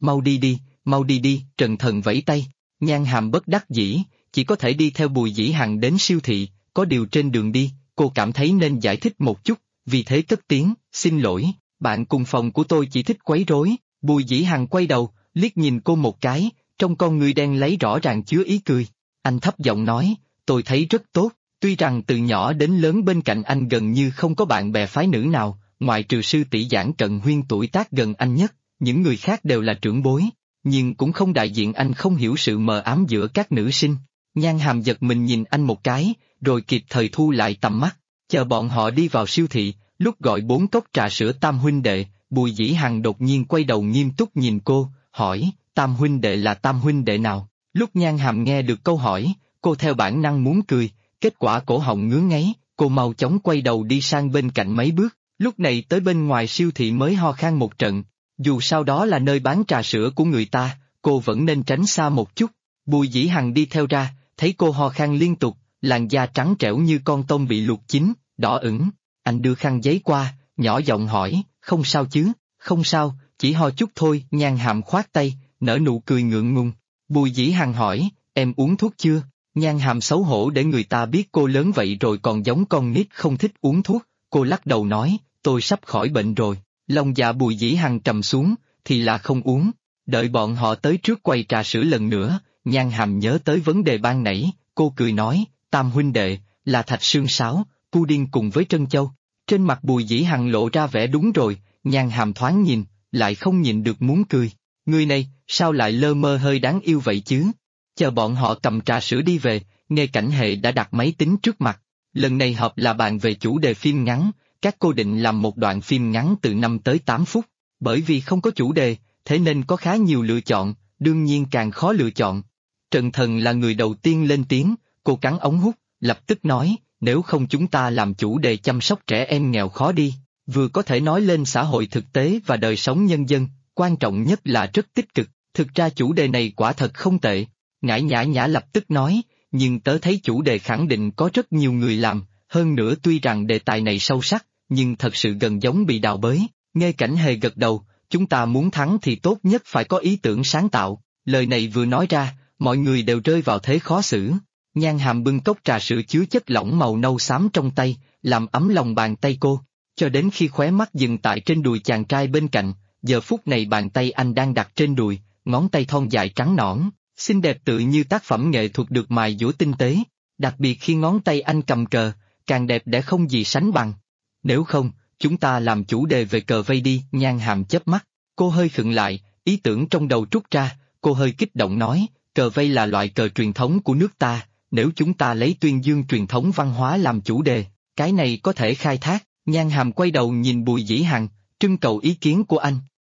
Mau đi đi, Trần Thần vẫy tay, Nhan Hàm bất đắc dĩ, chỉ có thể đi theo Bùi Dĩ Hằng đến siêu thị, có điều trên đường đi, cô cảm thấy nên giải thích một chút, vì thế cất tiếng, xin lỗi, bạn cùng phòng của tôi chỉ thích quấy rối. Bùi Dĩ Hằng quay đầu, liếc nhìn cô một cái, trong con ngươi đen lấy rõ ràng chứa ý cười. Anh thấp giọng nói, tôi thấy rất tốt, tuy rằng từ nhỏ đến lớn bên cạnh anh gần như không có bạn bè phái nữ nào, ngoại trừ sư tỷ Giản Cận Huyên tuổi tác gần anh nhất, những người khác đều là trưởng bối, nhưng cũng không đại diện anh không hiểu sự mờ ám giữa các nữ sinh. Nhan Hàm giật mình nhìn anh một cái, rồi kịp thời thu lại tầm mắt, chờ bọn họ đi vào siêu thị, lúc gọi 4 cốc trà sữa tam huynh đệ, Bùi Dĩ Hằng đột nhiên quay đầu nghiêm túc nhìn cô, hỏi, tam huynh đệ là tam huynh đệ nào? Lúc Nhan Hàm nghe được câu hỏi, cô theo bản năng muốn cười, kết quả cổ họng ngứa ngáy, cô mau chóng quay đầu đi sang bên cạnh mấy bước, lúc này tới bên ngoài siêu thị mới ho khan một trận, dù sao đó là nơi bán trà sữa của người ta, cô vẫn nên tránh xa một chút. Bùi Dĩ Hằng đi theo ra, thấy cô ho khan liên tục, làn da trắng trẻo như con tôm bị luộc chín, đỏ ửng, anh đưa khăn giấy qua, nhỏ giọng hỏi, không sao chứ? Không sao, chỉ ho chút thôi. Nhan Hàm khoát tay, nở nụ cười ngượng ngùng. Bùi Dĩ Hằng hỏi, em uống thuốc chưa? Nhan Hàm xấu hổ để người ta biết cô lớn vậy rồi còn giống con nít không thích uống thuốc, cô lắc đầu nói, tôi sắp khỏi bệnh rồi. Lòng dạ Bùi Dĩ Hằng trầm xuống, thì là không uống. Đợi bọn họ tới trước quầy trà sữa lần nữa, Nhan Hàm nhớ tới vấn đề ban nãy, cô cười nói, tam huynh đệ, là Thạch Sương Sáo, Pudding cùng với Trân Châu. Trên mặt Bùi Dĩ Hằng lộ ra vẻ đúng rồi, Nhan Hàm thoáng nhìn, lại không nhịn được muốn cười. Người này, sao lại lơ mơ hơi đáng yêu vậy chứ? Chờ bọn họ cầm trà sữa đi về, Nghe Cảnh Hệ đã đặt máy tính trước mặt. Lần này họp là bàn về chủ đề phim ngắn, các cô định làm một đoạn phim ngắn từ 5 tới 8 phút. Bởi vì không có chủ đề, thế nên có khá nhiều lựa chọn, đương nhiên càng khó lựa chọn. Trần Thần là người đầu tiên lên tiếng, cô cắn ống hút, lập tức nói, nếu không chúng ta làm chủ đề chăm sóc trẻ em nghèo khó đi, vừa có thể nói lên xã hội thực tế và đời sống nhân dân, quan trọng nhất là rất tích cực, thực ra chủ đề này quả thật không tệ. Ngải nhã nhã lập tức nói, nhưng tớ thấy chủ đề khẳng định có rất nhiều người làm, hơn nữa tuy rằng đề tài này sâu sắc, nhưng thật sự gần giống bị đào bới. Nghe Cảnh Hề gật đầu, chúng ta muốn thắng thì tốt nhất phải có ý tưởng sáng tạo, lời này vừa nói ra, mọi người đều rơi vào thế khó xử. Nhan Hàm bưng cốc trà sữa chứa chất lỏng màu nâu xám trong tay, làm ấm lòng bàn tay cô, cho đến khi khóe mắt dừng tại trên đùi chàng trai bên cạnh, giờ phút này bàn tay anh đang đặt trên đùi, ngón tay thon dài trắng nõn, xinh đẹp tự như tác phẩm nghệ thuật được mài dũa tinh tế, đặc biệt khi ngón tay anh cầm cờ, càng đẹp đẽ không gì sánh bằng. Nếu không, chúng ta làm chủ đề về cờ vây đi. Nhan Hàm chớp mắt, cô hơi khựng lại, ý tưởng trong đầu trút ra, cô hơi kích động nói, cờ vây là loại cờ truyền thống của nước ta, nếu chúng ta lấy tuyên dương truyền thống văn hóa làm chủ đề, cái này có thể khai thác. Nhan Hàm quay đầu nhìn Bùi Dĩ Hằng, trưng cầu ý kiến của anh.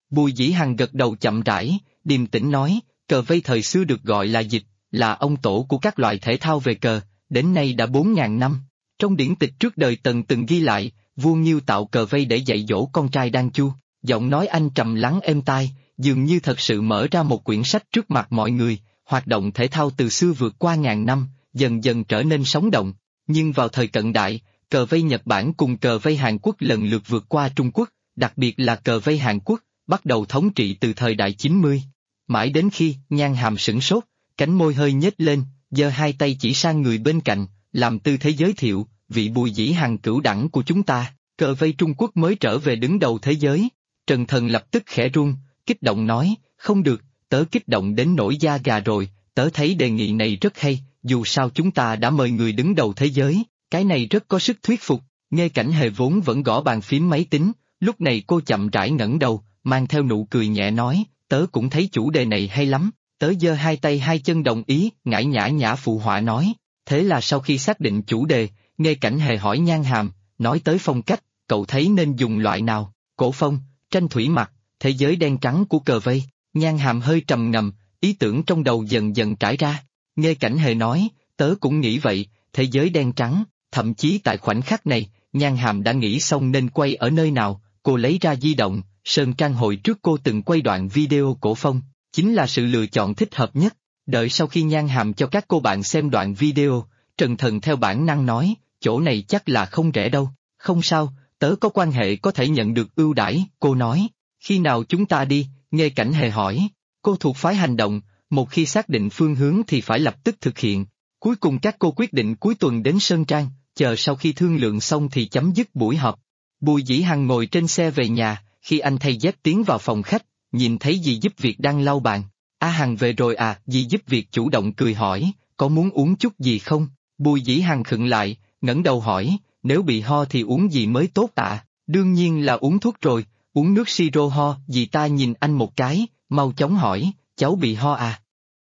Bùi Dĩ Hằng gật đầu chậm rãi, điềm tĩnh nói, cờ vây thời xưa được gọi là dịch, là ông tổ của các loại thể thao về cờ, đến nay đã 4.000 năm. Trong điển tịch trước đời Tần từng ghi lại, vua Nghiêu tạo cờ vây để dạy dỗ con trai Đan Chu, giọng nói anh trầm lắng êm tai, dường như thật sự mở ra một quyển sách trước mặt mọi người, hoạt động thể thao từ xưa vượt qua ngàn năm, dần dần trở nên sống động. Nhưng vào thời cận đại, cờ vây Nhật Bản cùng cờ vây Hàn Quốc lần lượt vượt qua Trung Quốc, đặc biệt là cờ vây Hàn Quốc, bắt đầu thống trị từ thời đại 90. Mãi đến khi Nhan Hàm sửng sốt, cánh môi hơi nhếch lên, giơ hai tay chỉ sang người bên cạnh, làm tư thế giới thiệu, vị Bùi Dĩ Hằng cửu đẳng của chúng ta, cờ vây Trung Quốc mới trở về đứng đầu thế giới. Trần Thần lập tức khẽ run, kích động nói, không được, tớ kích động đến nổi da gà rồi, tớ thấy đề nghị này rất hay, dù sao chúng ta đã mời người đứng đầu thế giới, cái này rất có sức thuyết phục. Nghe Cảnh Hề vốn vẫn gõ bàn phím máy tính, lúc này cô chậm rãi ngẩng đầu, mang theo nụ cười nhẹ nói, tớ cũng thấy chủ đề này hay lắm, tớ giơ hai tay hai chân đồng ý, ngải nhã nhã phụ họa nói. Thế là sau khi xác định chủ đề, Nghe Cảnh Hề hỏi Nhan Hàm, nói tới phong cách, cậu thấy nên dùng loại nào, cổ phong, tranh thủy mặc, thế giới đen trắng của cờ vây. Nhan Hàm hơi trầm ngâm, ý tưởng trong đầu dần dần trải ra. Nghe Cảnh Hề nói, tớ cũng nghĩ vậy, thế giới đen trắng, thậm chí tại khoảnh khắc này, Nhan Hàm đã nghĩ xong nên quay ở nơi nào, cô lấy ra di động, Sơn Trang hồi trước cô từng quay đoạn video cổ phong, chính là sự lựa chọn thích hợp nhất. Đợi sau khi Nhan Hàm cho các cô bạn xem đoạn video, Trần Thần theo bản năng nói, chỗ này chắc là không rẻ đâu, không sao, tớ có quan hệ có thể nhận được ưu đãi, cô nói. Khi nào chúng ta đi, Nghe Cảnh Hề hỏi, cô thuộc phái hành động, một khi xác định phương hướng thì phải lập tức thực hiện. Cuối cùng các cô quyết định cuối tuần đến Sơn Trang, chờ sau khi thương lượng xong thì chấm dứt buổi họp. Bùi Dĩ Hằng ngồi trên xe về nhà, khi anh thay dép tiến vào phòng khách, nhìn thấy dì giúp việc đang lau bàn. A Hằng về rồi à, dì giúp việc chủ động cười hỏi, có muốn uống chút gì không? Bùi Dĩ Hằng khựng lại, ngẩng đầu hỏi, nếu bị ho thì uống gì mới tốt ạ? Đương nhiên là uống thuốc rồi, uống nước siro ho. Dì ta nhìn anh một cái, mau chóng hỏi, cháu bị ho à?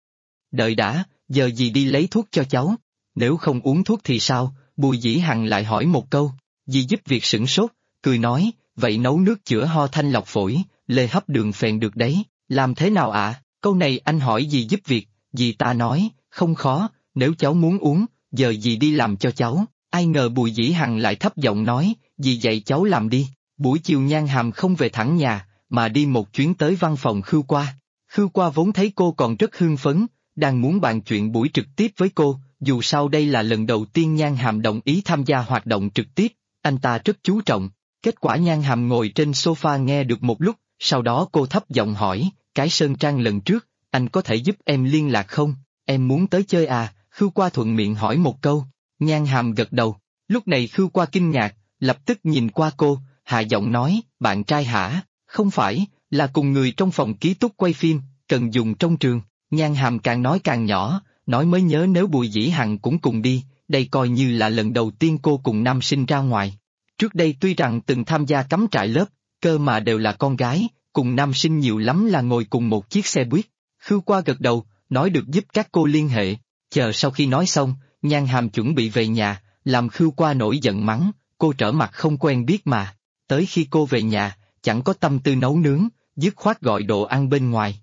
Đợi đã, giờ dì đi lấy thuốc cho cháu. Nếu không uống thuốc thì sao? Bùi Dĩ Hằng lại hỏi một câu. Dì giúp việc sửng sốt, cười nói, vậy nấu nước chữa ho thanh lọc phổi, lê hấp đường phèn được đấy, làm thế nào ạ? Câu này anh hỏi dì giúp việc, dì ta nói, không khó, nếu cháu muốn uống, giờ dì đi làm cho cháu. Ai ngờ Bùi Dĩ Hằng lại thấp giọng nói, dì dạy cháu làm đi. Buổi chiều Nhan Hàm không về thẳng nhà, mà đi một chuyến tới văn phòng Khưu Qua. Khưu Qua vốn thấy cô còn rất hưng phấn, đang muốn bàn chuyện buổi trực tiếp với cô, dù sao đây là lần đầu tiên Nhan Hàm đồng ý tham gia hoạt động trực tiếp, anh ta rất chú trọng. Kết quả Nhan Hàm ngồi trên sofa nghe được một lúc, sau đó cô thấp giọng hỏi, cái Sơn Trang lần trước, anh có thể giúp em liên lạc không? Em muốn tới chơi à? Khưu Qua thuận miệng hỏi một câu. Nhan Hàm gật đầu. Lúc này Khưu Qua kinh ngạc, lập tức nhìn qua cô, hạ giọng nói, bạn trai hả? Không phải, là cùng người trong phòng ký túc quay phim, cần dùng trong trường. Nhan Hàm càng nói càng nhỏ, nói mới nhớ nếu Bùi Dĩ Hằng cũng cùng đi, đây coi như là lần đầu tiên cô cùng nam sinh ra ngoài. Trước đây tuy rằng từng tham gia cắm trại lớp, cơ mà đều là con gái, cùng nam sinh nhiều lắm là ngồi cùng một chiếc xe buýt. Khưu Qua gật đầu, nói được giúp các cô liên hệ. Chờ sau khi nói xong, Nhan Hàm chuẩn bị về nhà, làm Khưu Qua nổi giận mắng, cô trở mặt không quen biết mà. Tới khi cô về nhà, chẳng có tâm tư nấu nướng, dứt khoát gọi đồ ăn bên ngoài.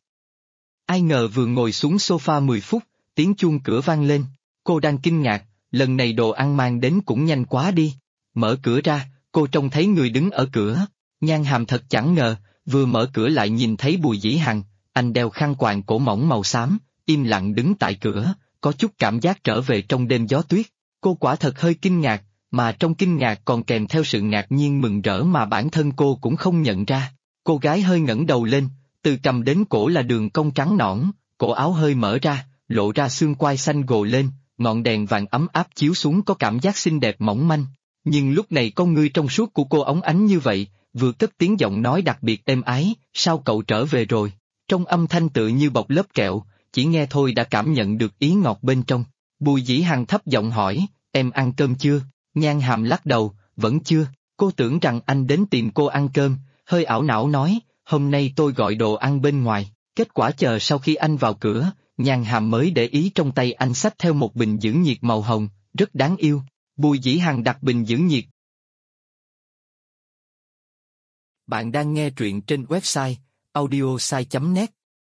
Ai ngờ vừa ngồi xuống sofa 10 phút, tiếng chuông cửa vang lên, cô đang kinh ngạc, lần này đồ ăn mang đến cũng nhanh quá đi. Mở cửa ra, cô trông thấy người đứng ở cửa. Nhan Hàm thật chẳng ngờ, vừa mở cửa lại nhìn thấy Bùi Dĩ Hằng, anh đeo khăn quàng cổ mỏng màu xám, im lặng đứng tại cửa, có chút cảm giác trở về trong đêm gió tuyết. Cô quả thật hơi kinh ngạc, mà trong kinh ngạc còn kèm theo sự ngạc nhiên mừng rỡ mà bản thân cô cũng không nhận ra. Cô gái hơi ngẩng đầu lên, từ cằm đến cổ là đường cong trắng nõn, cổ áo hơi mở ra, lộ ra xương quai xanh gồ lên, ngọn đèn vàng ấm áp chiếu xuống có cảm giác xinh đẹp mỏng manh. Nhưng lúc này con ngươi trong suốt của cô óng ánh như vậy, vừa cất tiếng giọng nói đặc biệt êm ái, sao cậu trở về rồi? Trong âm thanh tựa như bọc lớp kẹo, chỉ nghe thôi đã cảm nhận được ý ngọt bên trong. Bùi Dĩ Hằng thấp giọng hỏi, em ăn cơm chưa? Nhan Hàm lắc đầu, vẫn chưa, cô tưởng rằng anh đến tìm cô ăn cơm, hơi ảo não nói, hôm nay tôi gọi đồ ăn bên ngoài. Kết quả chờ sau khi anh vào cửa, Nhan Hàm mới để ý trong tay anh xách theo một bình giữ nhiệt màu hồng, rất đáng yêu. Bùi Dĩ Hằng đặt bình giữ nhiệt.
Bạn đang nghe truyện trên website audiosai.net.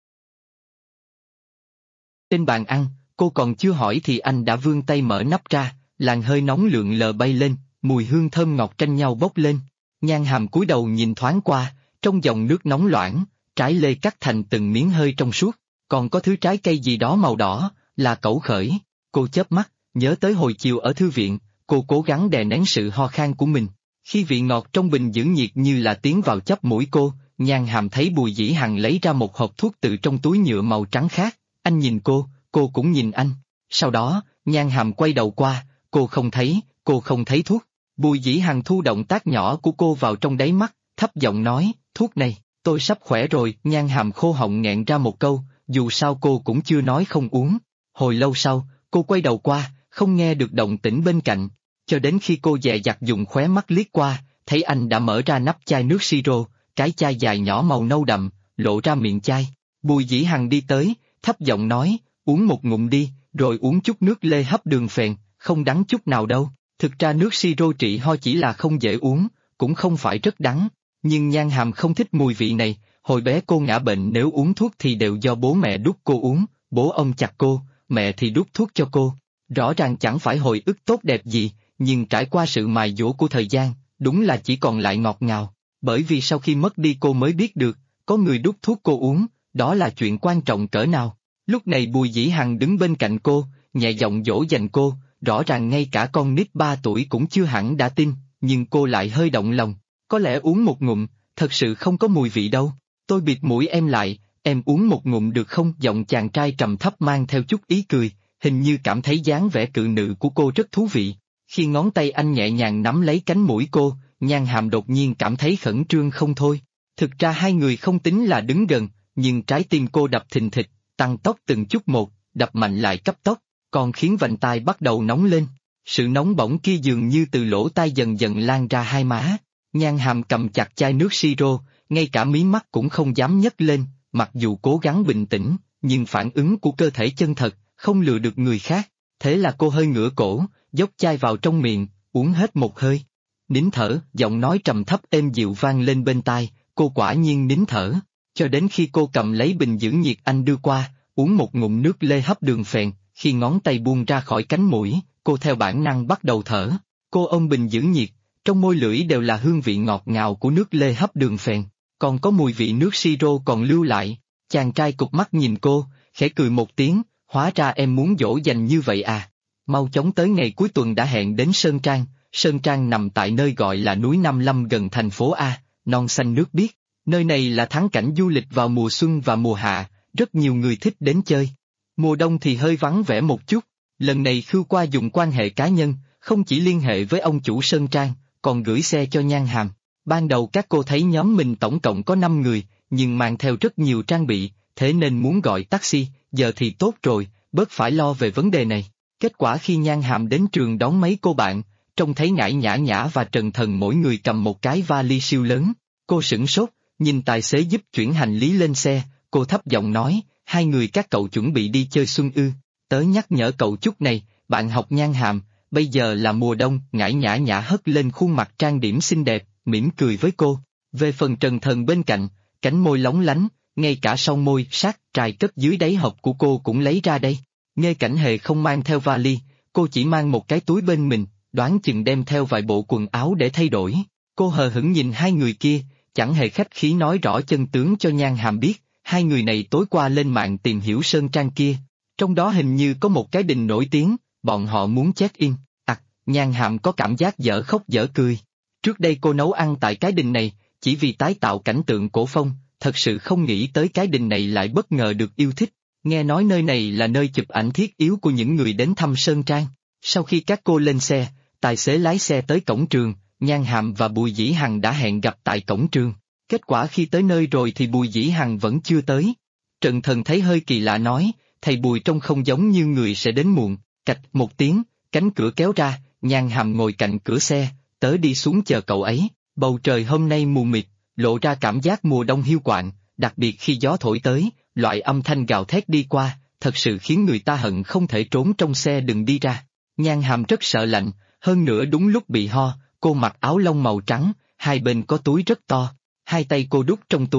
Trên bàn ăn, cô còn chưa hỏi thì anh đã vươn tay mở nắp ra, làn hơi nóng lượn lờ bay lên, mùi hương thơm ngọt tranh nhau bốc lên. Nhan Hàm cúi đầu nhìn thoáng qua, trong dòng nước nóng loãng, trái lê cắt thành từng miếng hơi trong suốt, còn có thứ trái cây gì đó màu đỏ, là cẩu khởi. Cô chớp mắt, nhớ tới hồi chiều ở thư viện, cô cố gắng đè nén sự ho khan của mình. Khi vị ngọt trong bình giữ nhiệt như là tiến vào chóp mũi cô, Nhan Hàm thấy Bùi Dĩ Hằng lấy ra một hộp thuốc từ trong túi nhựa màu trắng khác, anh nhìn cô cũng nhìn anh. Sau đó, Nhan Hàm quay đầu qua, cô không thấy thuốc. Bùi Dĩ Hằng thu động tác nhỏ của cô vào trong đáy mắt, thấp giọng nói, thuốc này, tôi sắp khỏe rồi. Nhan Hàm khô họng nghẹn ra một câu, dù sao cô cũng chưa nói không uống. Hồi lâu sau, cô quay đầu qua, không nghe được động tĩnh bên cạnh, cho đến khi cô dè dặt dùng khóe mắt liếc qua, thấy anh đã mở ra nắp chai nước siro, cái chai dài nhỏ màu nâu đậm, lộ ra miệng chai. Bùi Dĩ Hằng đi tới, thấp giọng nói, uống một ngụm đi, rồi uống chút nước lê hấp đường phèn, không đắng chút nào đâu. Thực ra nước siro trị ho chỉ là không dễ uống, cũng không phải rất đắng, nhưng Nhan Hàm không thích mùi vị này. Hồi bé cô ngã bệnh nếu uống thuốc thì đều do bố mẹ đút cô uống, bố ông chặt cô, mẹ thì đút thuốc cho cô. Rõ ràng chẳng phải hồi ức tốt đẹp gì, nhưng trải qua sự mài dỗ của thời gian, đúng là chỉ còn lại ngọt ngào. Bởi vì sau khi mất đi cô mới biết được, có người đút thuốc cô uống, đó là chuyện quan trọng cỡ nào. Lúc này Bùi Dĩ Hằng đứng bên cạnh cô, nhẹ giọng dỗ dành cô, rõ ràng ngay cả con nít 3 tuổi cũng chưa hẳn đã tin, nhưng cô lại hơi động lòng. Có lẽ uống một ngụm, thật sự không có mùi vị đâu. Tôi bịt mũi em lại, em uống một ngụm được không? Giọng chàng trai trầm thấp mang theo chút ý cười, hình như cảm thấy dáng vẻ cự nữ của cô rất thú vị. Khi ngón tay anh nhẹ nhàng nắm lấy cánh mũi cô, Nhan Hàm đột nhiên cảm thấy khẩn trương không thôi. Thực ra hai người không tính là đứng gần, nhưng trái tim cô đập thình thịch, tăng tốc từng chút một, đập mạnh lại cấp tốc, còn khiến vành tai bắt đầu nóng lên. Sự nóng bỏng kia dường như từ lỗ tai dần dần lan ra hai má. Nhan Hàm cầm chặt chai nước siro, ngay cả mí mắt cũng không dám nhấc lên, mặc dù cố gắng bình tĩnh, nhưng phản ứng của cơ thể chân thật, không lừa được người khác. Thế là cô hơi ngửa cổ, dốc chai vào trong miệng, uống hết một hơi. Nín thở, giọng nói trầm thấp êm dịu vang lên bên tai, cô quả nhiên nín thở, cho đến khi cô cầm lấy bình giữ nhiệt anh đưa qua, uống một ngụm nước lê hấp đường phèn, khi ngón tay buông ra khỏi cánh mũi, cô theo bản năng bắt đầu thở. Cô ôm bình giữ nhiệt, trong môi lưỡi đều là hương vị ngọt ngào của nước lê hấp đường phèn, còn có mùi vị nước siro còn lưu lại. Chàng trai cụp mắt nhìn cô, khẽ cười một tiếng, hóa ra em muốn dỗ dành như vậy à. Mau chóng tới ngày cuối tuần đã hẹn đến Sơn Trang nằm tại nơi gọi là núi Nam Lâm gần thành phố A, non xanh nước biếc. Nơi này là thắng cảnh du lịch vào mùa xuân và mùa hạ, rất nhiều người thích đến chơi. Mùa đông thì hơi vắng vẻ một chút, lần này Khưu Qua dùng quan hệ cá nhân, không chỉ liên hệ với ông chủ Sơn Trang, còn gửi xe cho Nhan Hàm. Ban đầu các cô thấy nhóm mình tổng cộng có 5 người, nhưng mang theo rất nhiều trang bị, thế nên muốn gọi taxi, giờ thì tốt rồi, bớt phải lo về vấn đề này. Kết quả khi Nhan Hàm đến trường đón mấy cô bạn, trông thấy Ngải Nhã Nhã và Trần Thần mỗi người cầm một cái vali siêu lớn. Cô sửng sốt, nhìn tài xế giúp chuyển hành lý lên xe, cô thấp giọng nói, hai người các cậu chuẩn bị đi chơi xuân ư? Tớ nhắc nhở cậu chút này, bạn học Nhan Hàm, bây giờ là mùa đông. Ngải Nhã Nhã hất lên khuôn mặt trang điểm xinh đẹp, mỉm cười với cô. Về phần Trần Thần bên cạnh, cánh môi lóng lánh, ngay cả son môi sát trài cất dưới đáy hộp của cô cũng lấy ra đây. Nghê Cảnh Hề không mang theo vali, cô chỉ mang một cái túi bên mình, đoán chừng đem theo vài bộ quần áo để thay đổi. Cô hờ hững nhìn hai người kia, chẳng hề khách khí nói rõ chân tướng cho Nhan Hàm biết, hai người này tối qua lên mạng tìm hiểu Sơn Trang kia. Trong đó hình như có một cái đình nổi tiếng, bọn họ muốn check-in. Nhan Hàm có cảm giác dở khóc dở cười. Trước đây cô nấu ăn tại cái đình này, chỉ vì tái tạo cảnh tượng cổ phong, thật sự không nghĩ tới cái đình này lại bất ngờ được yêu thích. Nghe nói nơi này là nơi chụp ảnh thiết yếu của những người đến thăm Sơn Trang. Sau khi các cô lên xe, tài xế lái xe tới cổng trường, Nhan Hàm và Bùi Dĩ Hằng đã hẹn gặp tại cổng trường. Kết quả khi tới nơi rồi thì Bùi Dĩ Hằng vẫn chưa tới. Trần Thần thấy hơi kỳ lạ nói, thầy Bùi trông không giống như người sẽ đến muộn. Cạch một tiếng, cánh cửa kéo ra, Nhan Hàm ngồi cạnh cửa xe, tớ đi xuống chờ cậu ấy. Bầu trời hôm nay mù mịt, lộ ra cảm giác mùa đông hiu quạnh, đặc biệt khi gió thổi tới, loại âm thanh gào thét đi qua, thật sự khiến người ta hận không thể trốn trong xe đừng đi ra. Nhan Hàm rất sợ lạnh, hơn nữa đúng lúc bị ho, cô mặc áo lông màu trắng, hai bên có túi rất to, hai tay cô đút trong túi,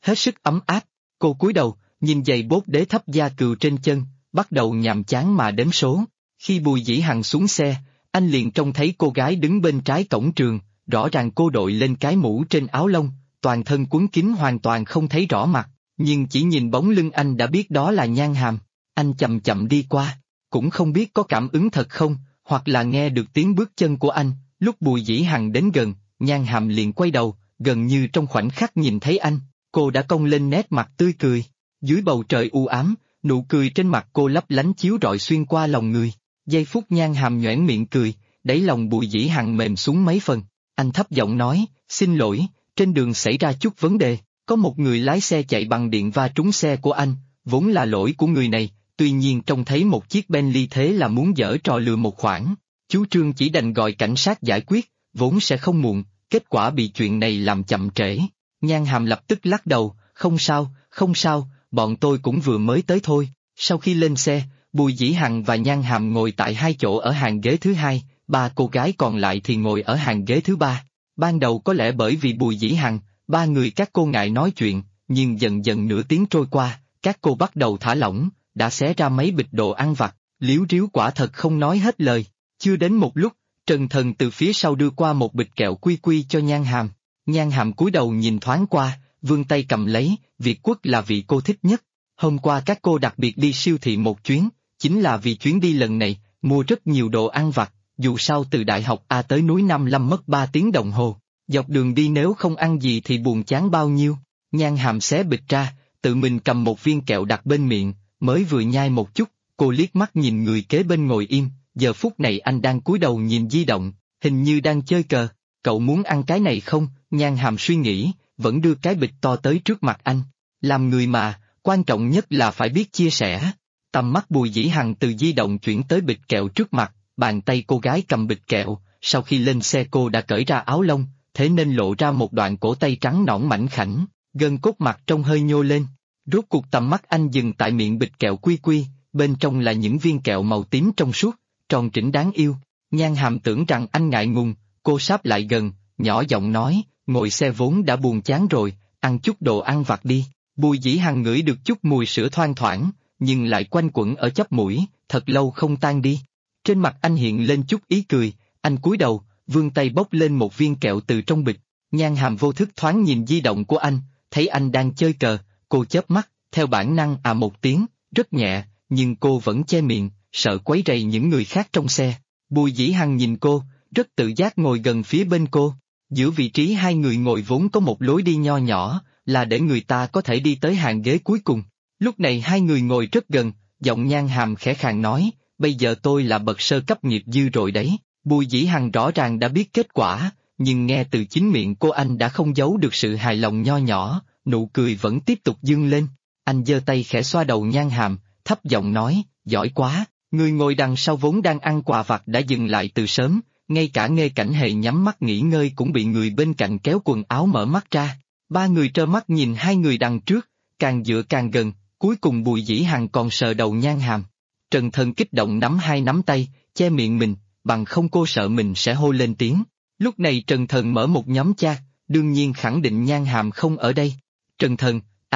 hết sức ấm áp. Cô cúi đầu, nhìn giày bốt đế thấp da cừu trên chân, bắt đầu nhàm chán mà đếm số. Khi Bùi Dĩ Hằng xuống xe, anh liền trông thấy cô gái đứng bên trái cổng trường, rõ ràng cô đội lên cái mũ trên áo lông, toàn thân quấn kín hoàn toàn không thấy rõ mặt, nhưng chỉ nhìn bóng lưng anh đã biết đó là Nhan Hàm. Anh chậm chậm đi qua, cũng không biết có cảm ứng thật không, hoặc là nghe được tiếng bước chân của anh. Lúc Bùi Dĩ Hằng đến gần, Nhan Hàm liền quay đầu, gần như trong khoảnh khắc nhìn thấy anh, cô đã cong lên nét mặt tươi cười. Dưới bầu trời u ám, nụ cười trên mặt cô lấp lánh chiếu rọi xuyên qua lòng người. Giây phút Nhan Hàm nhoẻn miệng cười, đáy lòng Bùi Dĩ Hằng mềm xuống mấy phần. Anh thấp giọng nói, xin lỗi, trên đường xảy ra chút vấn đề, có một người lái xe chạy bằng điện va trúng xe của anh, vốn là lỗi của người này, tuy nhiên trông thấy một chiếc Bentley thế là muốn giở trò lừa một khoản. Chú Trương chỉ đành gọi cảnh sát giải quyết, vốn sẽ không muộn, kết quả bị chuyện này làm chậm trễ. Nhan Hàm lập tức lắc đầu, không sao, không sao, bọn tôi cũng vừa mới tới thôi. Sau khi lên xe, Bùi Dĩ Hằng và Nhan Hàm ngồi tại hai chỗ ở hàng ghế thứ hai, ba cô gái còn lại thì ngồi ở hàng ghế thứ ba. Ban đầu có lẽ bởi vì Bùi Dĩ Hằng, ba người các cô ngại nói chuyện, nhưng dần dần nửa tiếng trôi qua, các cô bắt đầu thả lỏng, đã xé ra mấy bịch đồ ăn vặt, liếu riếu quả thật không nói hết lời. Chưa đến một lúc, Trần Thần từ phía sau đưa qua một bịch kẹo quy quy cho Nhan Hàm. Nhan Hàm cúi đầu nhìn thoáng qua, vươn tay cầm lấy, Việt Quất là vị cô thích nhất. Hôm qua các cô đặc biệt đi siêu thị một chuyến, chính là vì chuyến đi lần này, mua rất nhiều đồ ăn vặt, dù sao từ Đại học A tới núi Nam Lâm mất 3 tiếng đồng hồ. Dọc đường đi nếu không ăn gì thì buồn chán bao nhiêu. Nhan Hàm xé bịch ra, tự mình cầm một viên kẹo đặt bên miệng, mới vừa nhai một chút, cô liếc mắt nhìn người kế bên ngồi im, giờ phút này anh đang cúi đầu nhìn di động, hình như đang chơi cờ. Cậu muốn ăn cái này không? Nhan Hàm suy nghĩ, vẫn đưa cái bịch to tới trước mặt anh. Làm người mà, quan trọng nhất là phải biết chia sẻ. Tầm mắt Bùi Dĩ Hằng từ di động chuyển tới bịch kẹo trước mặt, bàn tay cô gái cầm bịch kẹo, sau khi lên xe cô đã cởi ra áo lông, thế nên lộ ra một đoạn cổ tay trắng nõn mảnh khảnh, gân cốt mặt trông hơi nhô lên. Rốt cuộc tầm mắt anh dừng tại miệng bịch kẹo quy quy, bên trong là những viên kẹo màu tím trong suốt, tròn trĩnh đáng yêu. Nhan Hàm tưởng rằng anh ngại ngùng, cô sáp lại gần, nhỏ giọng nói, ngồi xe vốn đã buồn chán rồi, ăn chút đồ ăn vặt đi. Bùi Dĩ Hằng ngửi được chút mùi sữa thoang thoảng, nhưng lại quanh quẩn ở chóp mũi, thật lâu không tan đi. Trên mặt anh hiện lên chút ý cười, anh cúi đầu, vươn tay bốc lên một viên kẹo từ trong bịch. Nhan Hàm vô thức thoáng nhìn di động của anh, thấy anh đang chơi cờ, cô chớp mắt, theo bản năng một tiếng, rất nhẹ, nhưng cô vẫn che miệng, sợ quấy rầy những người khác trong xe. Bùi Dĩ Hằng nhìn cô, rất tự giác ngồi gần phía bên cô. Giữa vị trí hai người ngồi vốn có một lối đi nho nhỏ, là để người ta có thể đi tới hàng ghế cuối cùng. Lúc này hai người ngồi rất gần, giọng Nhan Hàm khẽ khàng nói, bây giờ tôi là bậc sơ cấp nghiệp dư rồi đấy. Bùi Dĩ Hằng rõ ràng đã biết kết quả, nhưng nghe từ chính miệng cô anh đã không giấu được sự hài lòng nho nhỏ, nụ cười vẫn tiếp tục dương lên. Anh giơ tay khẽ xoa đầu Nhan Hàm, thấp giọng nói, giỏi quá, người ngồi đằng sau vốn đang ăn quà vặt đã dừng lại từ sớm, ngay cả Nghê Cảnh Hề nhắm mắt nghỉ ngơi cũng bị người bên cạnh kéo quần áo mở mắt ra. Ba người trơ mắt nhìn hai người đằng trước, càng dựa càng gần, cuối cùng Bùi Dĩ Hằng còn sờ đầu Nhan Hàm. Trần Thần kích động nắm hai nắm tay, che miệng mình, bằng không cô sợ mình sẽ hô lên tiếng. Lúc này Trần Thần mở một nhóm chat, đương nhiên khẳng định Nhan Hàm không ở đây. Trần Thần,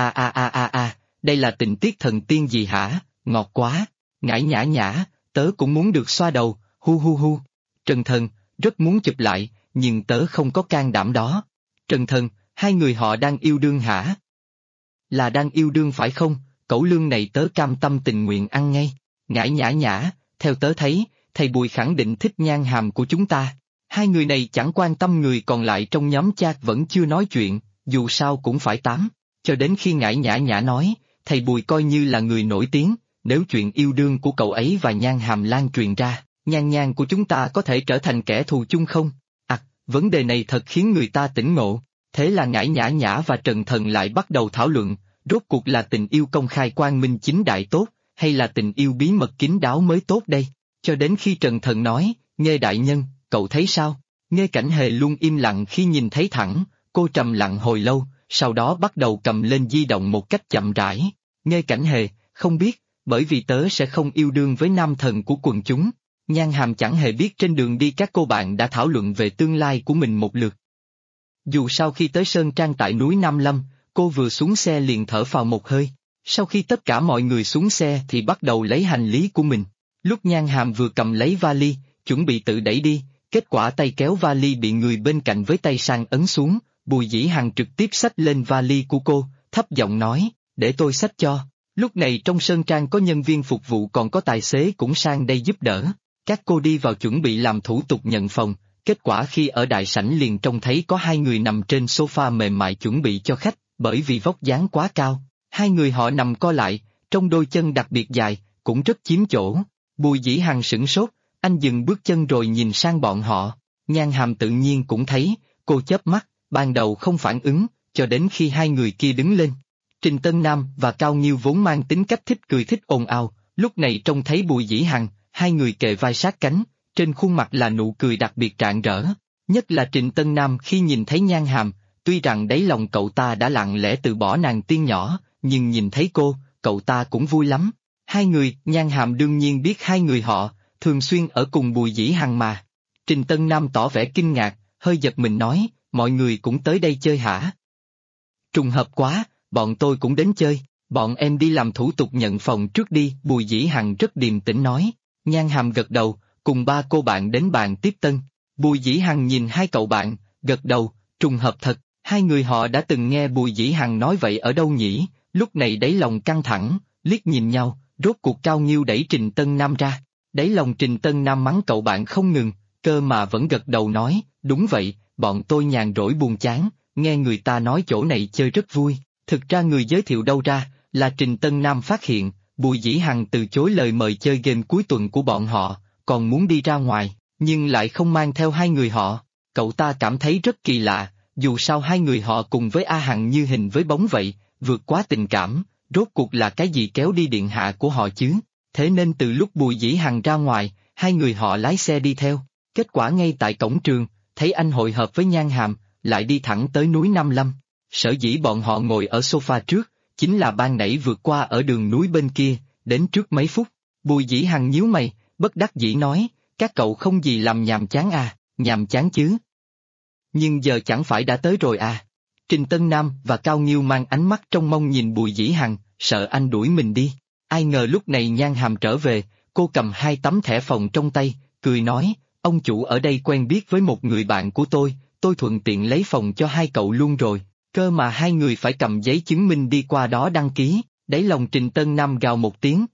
đây là tình tiết thần tiên gì hả, ngọt quá, ngải nhã nhã, tớ cũng muốn được xoa đầu, hu hu hu. Trần Thần, rất muốn chụp lại, nhưng tớ không có can đảm đó. Trần Thần, hai người họ đang yêu đương hả? Là đang yêu đương phải không, cẩu lương này tớ cam tâm tình nguyện ăn ngay. Ngải nhã nhã, theo tớ thấy, thầy Bùi khẳng định thích Nhan Hàm của chúng ta. Hai người này chẳng quan tâm người còn lại trong nhóm chat vẫn chưa nói chuyện, dù sao cũng phải tám. Cho đến khi Ngải nhã nhã nói, thầy Bùi coi như là người nổi tiếng, nếu chuyện yêu đương của cậu ấy và Nhan Hàm lan truyền ra, Nhan Nhan của chúng ta có thể trở thành kẻ thù chung không? Vấn đề này thật khiến người ta tỉnh ngộ. Thế là Ngải nhã nhã và Trần Thần lại bắt đầu thảo luận, rốt cuộc là tình yêu công khai quang minh chính đại tốt, hay là tình yêu bí mật kín đáo mới tốt đây? Cho đến khi Trần Thần nói, Nghê đại nhân, cậu thấy sao? Nghê Cảnh Hề luôn im lặng khi nhìn thấy thẳng, cô trầm lặng hồi lâu, sau đó bắt đầu cầm lên di động một cách chậm rãi. Nghê Cảnh Hề, không biết, bởi vì tớ sẽ không yêu đương với nam thần của quần chúng. Nhan Hàm chẳng hề biết trên đường đi các cô bạn đã thảo luận về tương lai của mình một lượt. Dù sau khi tới Sơn Trang tại núi Nam Lâm, Cô vừa xuống xe liền thở phào một hơi. Sau khi tất cả mọi người xuống xe thì bắt đầu lấy hành lý của mình. Lúc Nhan Hàm vừa cầm lấy vali, chuẩn bị tự đẩy đi, kết quả tay kéo vali bị người bên cạnh với tay sang ấn xuống, Bùi Dĩ Hằng trực tiếp xách lên vali của cô, thấp giọng nói, để tôi xách cho. Lúc này trong sơn trang có nhân viên phục vụ còn có tài xế cũng sang đây giúp đỡ. Các cô đi vào chuẩn bị làm thủ tục nhận phòng, kết quả khi ở đại sảnh liền trông thấy có hai người nằm trên sofa mềm mại chuẩn bị cho khách, bởi vì vóc dáng quá cao. Hai người họ nằm co lại, trong đôi chân đặc biệt dài, cũng rất chiếm chỗ. Bùi Dĩ Hằng sửng sốt, anh dừng bước chân rồi nhìn sang bọn họ. Nhan Hàm tự nhiên cũng thấy, cô chớp mắt, ban đầu không phản ứng, cho đến khi hai người kia đứng lên. Trình Tân Nam và Cao Nghiêu vốn mang tính cách thích cười thích ồn ào, lúc này trông thấy Bùi Dĩ Hằng, hai người kề vai sát cánh, trên khuôn mặt là nụ cười đặc biệt rạng rỡ. Nhất là Trình Tân Nam khi nhìn thấy Nhan Hàm, tuy rằng đáy lòng cậu ta đã lặng lẽ từ bỏ nàng tiên nhỏ, nhưng nhìn thấy cô, cậu ta cũng vui lắm. Hai người, Nhan Hàm đương nhiên biết hai người họ, thường xuyên ở cùng Bùi Dĩ Hằng mà. Trình Tân Nam tỏ vẻ kinh ngạc, hơi giật mình nói, mọi người cũng tới đây chơi hả? Trùng hợp quá, bọn tôi cũng đến chơi, bọn em đi làm thủ tục nhận phòng trước đi, Bùi Dĩ Hằng rất điềm tĩnh nói. Nhan Hàm gật đầu, cùng ba cô bạn đến bàn tiếp tân. Bùi Dĩ Hằng nhìn hai cậu bạn, gật đầu, trùng hợp thật, hai người họ đã từng nghe Bùi Dĩ Hằng nói vậy ở đâu nhỉ, lúc này đáy lòng căng thẳng, liếc nhìn nhau, rốt cuộc Cao Nghiêu đẩy Trình Tân Nam ra. Đáy lòng Trình Tân Nam mắng cậu bạn không ngừng, cơ mà vẫn gật đầu nói, đúng vậy, bọn tôi nhàn rỗi buồn chán, nghe người ta nói chỗ này chơi rất vui. Thực ra người giới thiệu đâu ra, là Trình Tân Nam phát hiện, Bùi Dĩ Hằng từ chối lời mời chơi game cuối tuần của bọn họ, còn muốn đi ra ngoài, nhưng lại không mang theo hai người họ. Cậu ta cảm thấy rất kỳ lạ, dù sao hai người họ cùng với A Hằng như hình với bóng vậy, vượt quá tình cảm, rốt cuộc là cái gì kéo đi điện hạ của họ chứ? Thế nên từ lúc Bùi Dĩ Hằng ra ngoài, hai người họ lái xe đi theo. Kết quả ngay tại cổng trường, thấy anh hội hợp với Nhan Hàm, lại đi thẳng tới núi Nam Lâm. Sở dĩ bọn họ ngồi ở sofa trước, chính là ban nãy vượt qua ở đường núi bên kia, đến trước mấy phút. Bùi Dĩ Hằng nhíu mày, bất đắc dĩ nói, các cậu không gì làm nhàm chán à, nhàm chán chứ. Nhưng giờ chẳng phải đã tới rồi à. Trình Tân Nam và Cao Nghiêu mang ánh mắt trông mong nhìn Bùi Dĩ Hằng, sợ anh đuổi mình đi. Ai ngờ lúc này Nhan Hàm trở về, cô cầm hai tấm thẻ phòng trong tay, cười nói, ông chủ ở đây quen biết với một người bạn của tôi thuận tiện lấy phòng cho hai cậu luôn rồi. Cơ mà hai người phải cầm giấy chứng minh đi qua đó đăng ký, đáy lòng Trình Tân Nam gào một tiếng,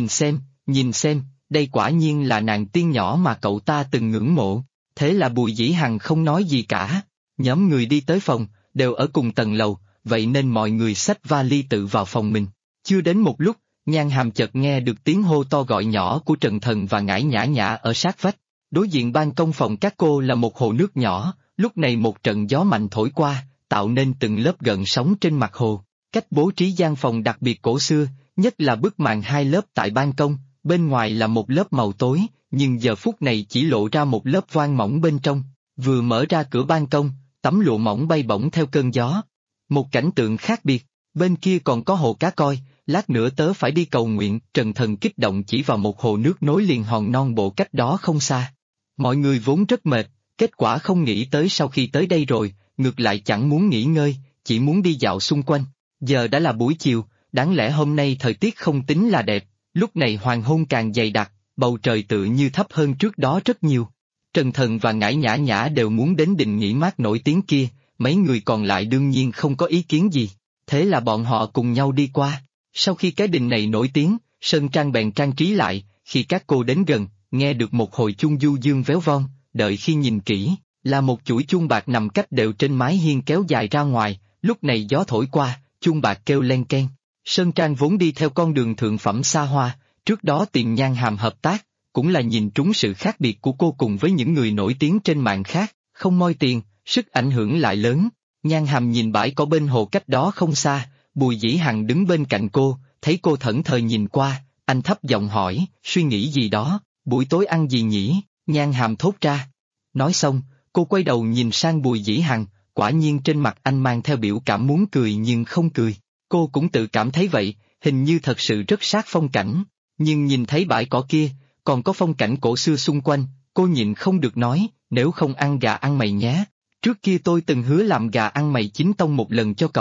nhìn xem, đây quả nhiên là nàng tiên nhỏ mà cậu ta từng ngưỡng mộ. Thế là Bùi Dĩ Hằng không nói gì cả. Nhóm người đi tới phòng, đều ở cùng tầng lầu, vậy nên mọi người xách vali tự vào phòng mình. Chưa đến một lúc, Nhan Hàm chợt nghe được tiếng hô to gọi nhỏ của Trần Thần và Ngải Nhã Nhã ở sát vách. Đối diện ban công phòng các cô là một hồ nước nhỏ, lúc này một trận gió mạnh thổi qua, tạo nên từng lớp gợn sóng trên mặt hồ. Cách bố trí gian phòng đặc biệt cổ xưa, nhất là bức màn hai lớp tại ban công, bên ngoài là một lớp màu tối, nhưng giờ phút này chỉ lộ ra một lớp voan mỏng bên trong. Vừa mở ra cửa ban công, tấm lụa mỏng bay bổng theo cơn gió. Một cảnh tượng khác biệt, bên kia còn có hồ cá coi, lát nữa tớ phải đi cầu nguyện. Trần Thần kích động chỉ vào một hồ nước nối liền hòn non bộ cách đó không xa. Mọi người vốn rất mệt, kết quả không nghĩ tới sau khi tới đây rồi, ngược lại chẳng muốn nghỉ ngơi, chỉ muốn đi dạo xung quanh. Giờ đã là buổi chiều, đáng lẽ hôm nay thời tiết không tính là đẹp, lúc này hoàng hôn càng dày đặc, bầu trời tự như thấp hơn trước đó rất nhiều. Trần Thần và Ngải Nhã Nhã đều muốn đến đình nghỉ mát nổi tiếng kia, mấy người còn lại đương nhiên không có ý kiến gì, thế là bọn họ cùng nhau đi qua. Sau khi cái đình này nổi tiếng, Sơn Trang bèn trang trí lại, khi các cô đến gần, nghe được một hồi chuông du dương véo von, đợi khi nhìn kỹ, là một chuỗi chuông bạc nằm cách đều trên mái hiên kéo dài ra ngoài, lúc này gió thổi qua, chuông bạc kêu len keng. Sơn Trang vốn đi theo con đường thượng phẩm xa hoa, trước đó tìm Nhan Hàm hợp tác, cũng là nhìn trúng sự khác biệt của cô cùng với những người nổi tiếng trên mạng khác, không moi tiền, sức ảnh hưởng lại lớn. Nhan Hàm nhìn bãi cỏ bên hồ cách đó không xa, Bùi Dĩ Hằng đứng bên cạnh cô, thấy cô thẫn thờ nhìn qua, anh thấp giọng hỏi, suy nghĩ gì đó, buổi tối ăn gì nhỉ? Nhan Hàm thốt ra. Nói xong, cô quay đầu nhìn sang Bùi Dĩ Hằng, quả nhiên trên mặt anh mang theo biểu cảm muốn cười nhưng không cười. Cô cũng tự cảm thấy vậy, hình như thật sự rất sát phong cảnh, nhưng nhìn thấy bãi cỏ kia, còn có phong cảnh cổ xưa xung quanh, cô nhịn không được nói, nếu không ăn gà ăn mày nhé. Trước kia tôi từng hứa làm gà ăn mày chính tông một lần cho cậu,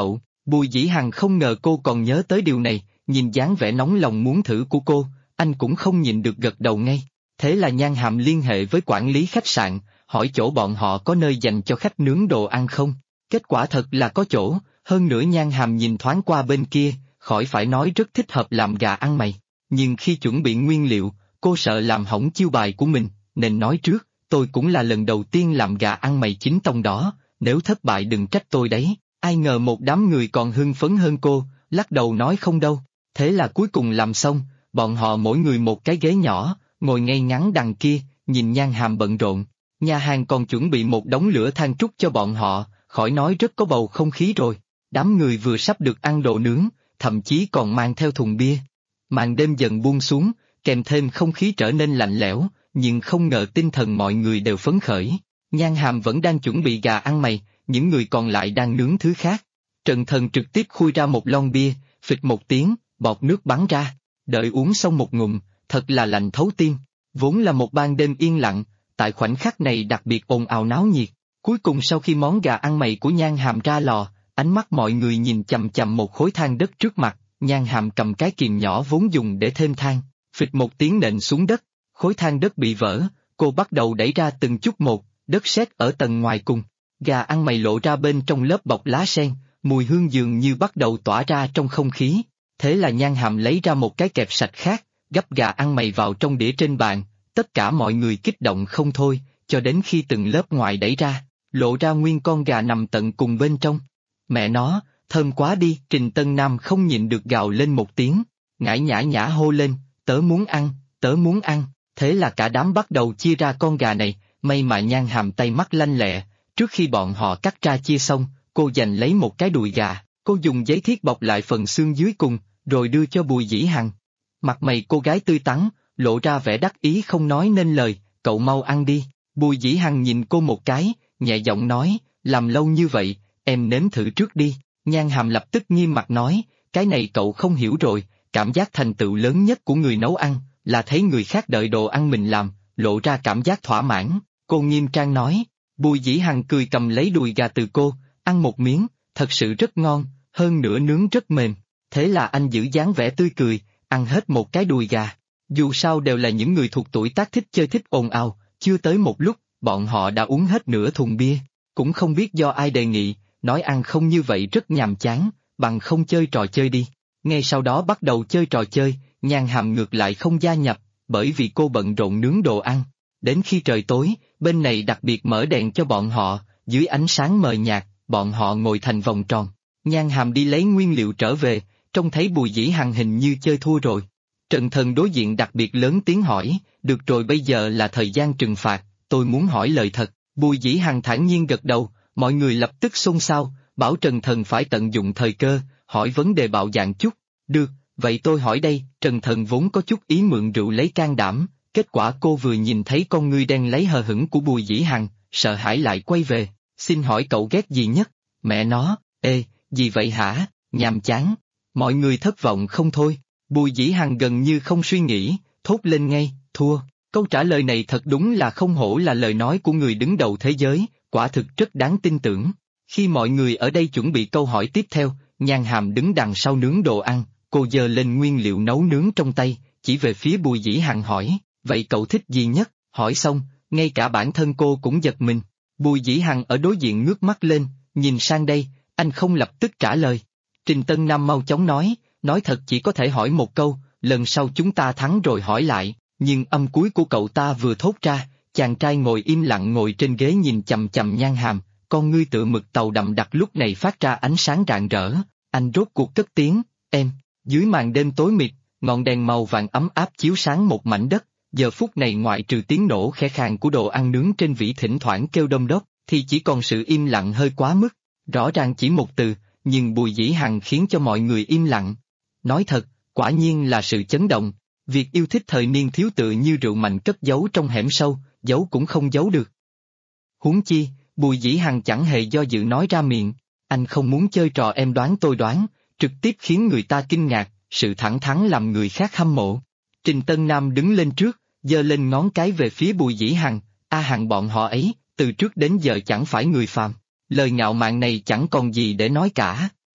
Bùi Dĩ Hằng không ngờ cô còn nhớ tới điều này, nhìn dáng vẻ nóng lòng muốn thử của cô, anh cũng không nhịn được gật đầu ngay. Thế là Nhan Hàm liên hệ với quản lý khách sạn, hỏi chỗ bọn họ có nơi dành cho khách nướng đồ ăn không. Kết quả thật là có chỗ, hơn nữa Nhan Hàm nhìn thoáng qua bên kia, khỏi phải nói rất thích hợp làm gà ăn mày. Nhưng khi chuẩn bị nguyên liệu, cô sợ làm hỏng chiêu bài của mình, nên nói trước, tôi cũng là lần đầu tiên làm gà ăn mày chính tông đó, nếu thất bại đừng trách tôi đấy. Ai ngờ một đám người còn hưng phấn hơn cô, lắc đầu nói không đâu. Thế là cuối cùng làm xong, bọn họ mỗi người một cái ghế nhỏ, ngồi ngay ngắn đằng kia, nhìn Nhan Hàm bận rộn. Nhà hàng còn chuẩn bị một đống lửa than trúc cho bọn họ, khỏi nói rất có bầu không khí rồi. Đám người vừa sắp được ăn đồ nướng, thậm chí còn mang theo thùng bia. Màn đêm dần buông xuống, kèm thêm không khí trở nên lạnh lẽo, nhưng không ngờ tinh thần mọi người đều phấn khởi. Nhan Hàm vẫn đang chuẩn bị gà ăn mày, những người còn lại đang nướng thứ khác. Trần Thần trực tiếp khui ra một lon bia, phịch một tiếng, bọt nước bắn ra. Đợi uống xong một ngụm, thật là lạnh thấu tim. Vốn là một ban đêm yên lặng, tại khoảnh khắc này đặc biệt ồn ào náo nhiệt. Cuối cùng sau khi món gà ăn mày của Nhan Hàm ra lò, ánh mắt mọi người nhìn chằm chằm một khối than đất trước mặt. Nhan Hàm cầm cái kìm nhỏ vốn dùng để thêm than, phịch một tiếng nện xuống đất, khối than đất bị vỡ, cô bắt đầu đẩy ra từng chút một, đất sét ở tầng ngoài cùng. Gà ăn mày lộ ra bên trong lớp bọc lá sen, mùi hương dường như bắt đầu tỏa ra trong không khí. Thế là Nhan Hàm lấy ra một cái kẹp sạch khác, gắp gà ăn mày vào trong đĩa trên bàn, tất cả mọi người kích động không thôi, cho đến khi từng lớp ngoài đẩy ra, lộ ra nguyên con gà nằm tận cùng bên trong. Mẹ nó, thơm quá đi, Trình Tân Nam không nhịn được gào lên một tiếng, ngải nhã nhã hô lên, tớ muốn ăn, tớ muốn ăn. Thế là cả đám bắt đầu chia ra con gà này, may mà Nhan Hàm tay mắt lanh lẹ, trước khi bọn họ cắt ra chia xong, cô giành lấy một cái đùi gà, cô dùng giấy thiết bọc lại phần xương dưới cùng, rồi đưa cho Bùi Dĩ Hằng. Mặt mày cô gái tươi tắn, lộ ra vẻ đắc ý không nói nên lời, cậu mau ăn đi. Bùi Dĩ Hằng nhìn cô một cái, nhẹ giọng nói, làm lâu như vậy, em nếm thử trước đi. Nhan Hàm lập tức nghiêm mặt nói, cái này cậu không hiểu rồi, cảm giác thành tựu lớn nhất của người nấu ăn, là thấy người khác đợi đồ ăn mình làm, lộ ra cảm giác thỏa mãn. Cô nghiêm trang nói. Bùi Dĩ Hằng cười cầm lấy đùi gà từ cô, ăn một miếng, thật sự rất ngon, hơn nữa nướng rất mềm. Thế là anh giữ dáng vẻ tươi cười, ăn hết một cái đùi gà. Dù sao đều là những người thuộc tuổi tác thích chơi thích ồn ào, chưa tới một lúc, bọn họ đã uống hết nửa thùng bia. Cũng không biết do ai đề nghị, nói ăn không như vậy rất nhàm chán, bằng không chơi trò chơi đi. Ngay sau đó bắt đầu chơi trò chơi, Nhan Hàm ngược lại không gia nhập, bởi vì cô bận rộn nướng đồ ăn. Đến khi trời tối, bên này đặc biệt mở đèn cho bọn họ, dưới ánh sáng mờ nhạt, bọn họ ngồi thành vòng tròn. Nhan Hàm đi lấy nguyên liệu trở về, trông thấy Bùi Dĩ Hằng hình như chơi thua rồi. Trần Thần đối diện đặc biệt lớn tiếng hỏi, được rồi bây giờ là thời gian trừng phạt, tôi muốn hỏi lời thật. Bùi Dĩ Hằng thản nhiên gật đầu, mọi người lập tức xôn xao, bảo Trần Thần phải tận dụng thời cơ, hỏi vấn đề bạo dạn chút. Được, vậy tôi hỏi đây, Trần Thần vốn có chút ý mượn rượu lấy can đảm, kết quả cô vừa nhìn thấy con ngươi đen lấy hờ hững của Bùi Dĩ Hằng, sợ hãi lại quay về, xin hỏi cậu ghét gì nhất? Mẹ nó, gì vậy hả, nhàm chán, mọi người thất vọng không thôi. Bùi Dĩ Hằng gần như không suy nghĩ, thốt lên ngay, thua. Câu trả lời này thật đúng là không hổ là lời nói của người đứng đầu thế giới, quả thực rất đáng tin tưởng. Khi mọi người ở đây chuẩn bị câu hỏi tiếp theo, Nhan Hàm đứng đằng sau nướng đồ ăn, cô giơ lên nguyên liệu nấu nướng trong tay, chỉ về phía Bùi Dĩ Hằng hỏi, vậy cậu thích gì nhất? Hỏi xong, ngay cả bản thân cô cũng giật mình. Bùi Dĩ Hằng ở đối diện ngước mắt lên, nhìn sang đây, anh không lập tức trả lời. Trình Tân Nam mau chóng nói thật chỉ có thể hỏi một câu, lần sau chúng ta thắng rồi hỏi lại, nhưng âm cuối của cậu ta vừa thốt ra, chàng trai ngồi im lặng ngồi trên ghế nhìn chằm chằm Nhan Hàm, con ngươi tựa mực tàu đậm đặc lúc này phát ra ánh sáng rạng rỡ, anh rốt cuộc cất tiếng, em. Dưới màn đêm tối mịt, ngọn đèn màu vàng ấm áp chiếu sáng một mảnh đất, giờ phút này ngoại trừ tiếng nổ khẽ khàng của đồ ăn nướng trên vỉ thỉnh thoảng kêu đom đóm, thì chỉ còn sự im lặng hơi quá mức, rõ ràng chỉ một từ, nhưng Bùi Dĩ Hằng khiến cho mọi người im lặng. Nói thật, quả nhiên là sự chấn động, việc yêu thích thời niên thiếu tựa như rượu mạnh cất giấu trong hẻm sâu, giấu cũng không giấu được. Huống chi, Bùi Dĩ Hằng chẳng hề do dự nói ra miệng, anh không muốn chơi trò em đoán tôi đoán, trực tiếp khiến người ta kinh ngạc, sự thẳng thắn làm người khác hâm mộ. Trình Tân Nam đứng lên trước, giơ lên ngón cái về phía Bùi Dĩ Hằng, A Hằng bọn họ ấy, từ trước đến giờ chẳng phải người phàm, lời ngạo mạn này chẳng còn gì để nói cả.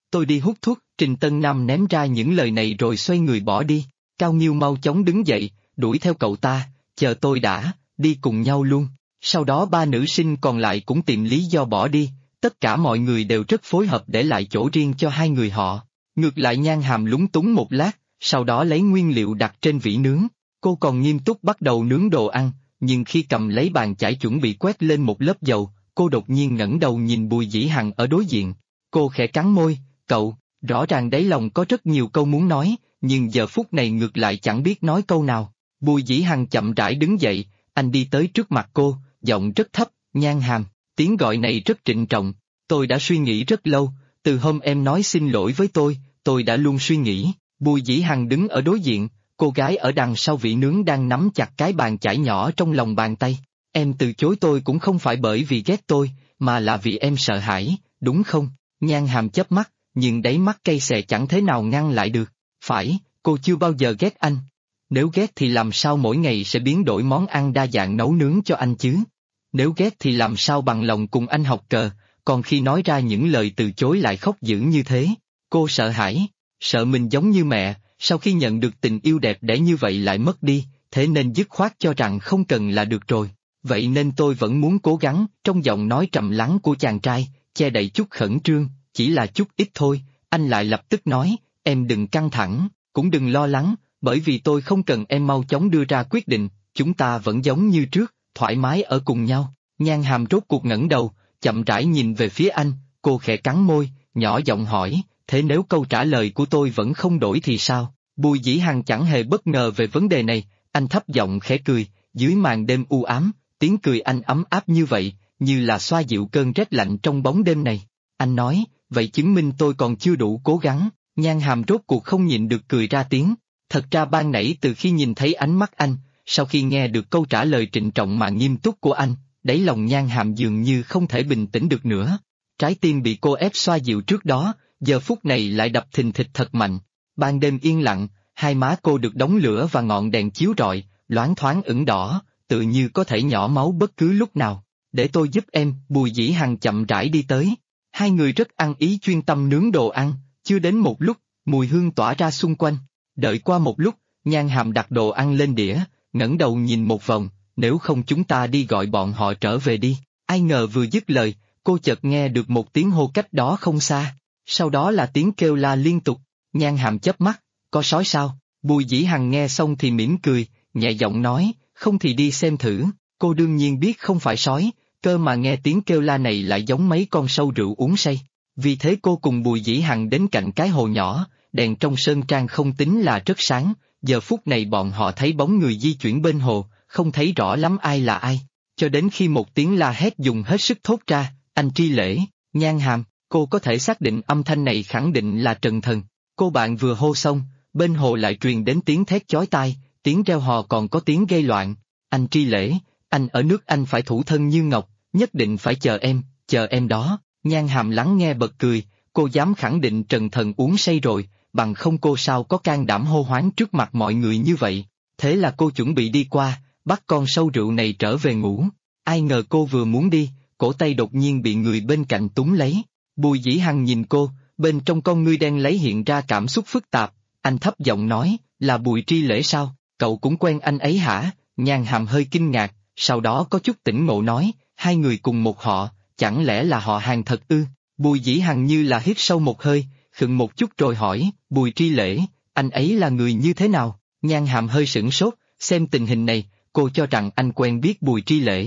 tôi đi hút thuốc, Trình Tân Nam ném ra những lời này rồi xoay người bỏ đi. Cao Nghiêu mau chóng đứng dậy, đuổi theo cậu ta, chờ tôi đã, đi cùng nhau luôn. Sau đó ba nữ sinh còn lại cũng tìm lý do bỏ đi, tất cả mọi người đều rất phối hợp để lại chỗ riêng cho hai người họ. Ngược lại Nhan Hàm lúng túng một lát, sau đó lấy nguyên liệu đặt trên vỉ nướng. Cô còn nghiêm túc bắt đầu nướng đồ ăn, nhưng khi cầm lấy bàn chải chuẩn bị quét lên một lớp dầu, cô đột nhiên ngẩng đầu nhìn Bùi Dĩ Hằng ở đối diện. Cô khẽ cắn môi, cậu, rõ ràng đáy lòng có rất nhiều câu muốn nói, nhưng giờ phút này ngược lại chẳng biết nói câu nào. Bùi Dĩ Hằng chậm rãi đứng dậy, anh đi tới trước mặt cô, giọng rất thấp, Nhan Hàm, tiếng gọi này rất trịnh trọng. Tôi đã suy nghĩ rất lâu, từ hôm em nói xin lỗi với tôi đã luôn suy nghĩ. Bùi Dĩ Hằng đứng ở đối diện, cô gái ở đằng sau vỉ nướng đang nắm chặt cái bàn chải nhỏ trong lòng bàn tay. Em từ chối tôi cũng không phải bởi vì ghét tôi, mà là vì em sợ hãi, đúng không? Nhan Hàm chớp mắt, nhưng đáy mắt cay xè chẳng thế nào ngăn lại được. Phải, cô chưa bao giờ ghét anh. Nếu ghét thì làm sao mỗi ngày sẽ biến đổi món ăn đa dạng nấu nướng cho anh chứ? Nếu ghét thì làm sao bằng lòng cùng anh học cờ, còn khi nói ra những lời từ chối lại khóc dữ như thế? Cô sợ hãi, sợ mình giống như mẹ, sau khi nhận được tình yêu đẹp đẽ như vậy lại mất đi, thế nên dứt khoát cho rằng không cần là được rồi. Vậy nên tôi vẫn muốn cố gắng, trong giọng nói trầm lắng của chàng trai, che đậy chút khẩn trương, chỉ là chút ít thôi. Anh lại lập tức nói, em đừng căng thẳng, cũng đừng lo lắng, bởi vì tôi không cần em mau chóng đưa ra quyết định, chúng ta vẫn giống như trước, thoải mái ở cùng nhau. Nhan Hàm rốt cuộc ngẩng đầu, chậm rãi nhìn về phía anh, cô khẽ cắn môi, nhỏ giọng hỏi, thế nếu câu trả lời của tôi vẫn không đổi thì sao? Bùi Dĩ Hằng chẳng hề bất ngờ về vấn đề này, anh thấp giọng khẽ cười, dưới màn đêm u ám, tiếng cười anh ấm áp như vậy, như là xoa dịu cơn rét lạnh trong bóng đêm này. Anh nói, vậy chứng minh tôi còn chưa đủ cố gắng. Nhan Hàm rốt cuộc không nhịn được cười ra tiếng. Thật ra ban nãy từ khi nhìn thấy ánh mắt anh, sau khi nghe được câu trả lời trịnh trọng mà nghiêm túc của anh, đáy lòng Nhan Hàm dường như không thể bình tĩnh được nữa. Trái tim bị cô ép xoa dịu trước đó, giờ phút này lại đập thình thịch thật mạnh. Ban đêm yên lặng, hai má cô được đống lửa và ngọn đèn chiếu rọi, loáng thoáng ửng đỏ, tự như có thể nhỏ máu bất cứ lúc nào. Để tôi giúp em, Bùi Dĩ Hằng chậm rãi đi tới. Hai người rất ăn ý chuyên tâm nướng đồ ăn, chưa đến một lúc, mùi hương tỏa ra xung quanh. Đợi qua một lúc, Nhan Hàm đặt đồ ăn lên đĩa, ngẩng đầu nhìn một vòng, nếu không chúng ta đi gọi bọn họ trở về đi. Ai ngờ vừa dứt lời, cô chợt nghe được một tiếng hô cách đó không xa, sau đó là tiếng kêu la liên tục. Nhan Hàm chớp mắt, có sói sao? Bùi Dĩ Hằng nghe xong thì mỉm cười, nhẹ giọng nói, không thì đi xem thử. Cô đương nhiên biết không phải sói, cơ mà nghe tiếng kêu la này lại giống mấy con sâu rượu uống say. Vì thế cô cùng Bùi Dĩ Hằng đến cạnh cái hồ nhỏ, đèn trong sơn trang không tính là rất sáng, giờ phút này bọn họ thấy bóng người di chuyển bên hồ, không thấy rõ lắm ai là ai, cho đến khi một tiếng la hét dùng hết sức thốt ra, anh Tri Lễ, Nhan Hàm, cô có thể xác định âm thanh này khẳng định là Trần Thần. Cô bạn vừa hô xong, bên hồ lại truyền đến tiếng thét chói tai, tiếng reo hò còn có tiếng gây loạn. Anh Tri Lễ, anh ở nước Anh phải thủ thân như ngọc, nhất định phải chờ em đó. Nhan Hàm lắng nghe bật cười, cô dám khẳng định Trần Thần uống say rồi, bằng không cô sao có can đảm hô hoán trước mặt mọi người như vậy. Thế là cô chuẩn bị đi qua, bắt con sâu rượu này trở về ngủ. Ai ngờ cô vừa muốn đi, cổ tay đột nhiên bị người bên cạnh túm lấy. Bùi Dĩ Hằng nhìn cô, bên trong con ngươi đen lấy hiện ra cảm xúc phức tạp, anh thấp giọng nói, là Bùi Tri Lễ sao, cậu cũng quen anh ấy hả? Nhan Hàm hơi kinh ngạc, sau đó có chút tỉnh ngộ nói, hai người cùng một họ, chẳng lẽ là họ hàng thật ư? Bùi Dĩ Hằng như là hít sâu một hơi, khựng một chút rồi hỏi, Bùi Tri Lễ, anh ấy là người như thế nào? Nhan Hàm hơi sửng sốt, xem tình hình này, cô cho rằng anh quen biết Bùi Tri Lễ.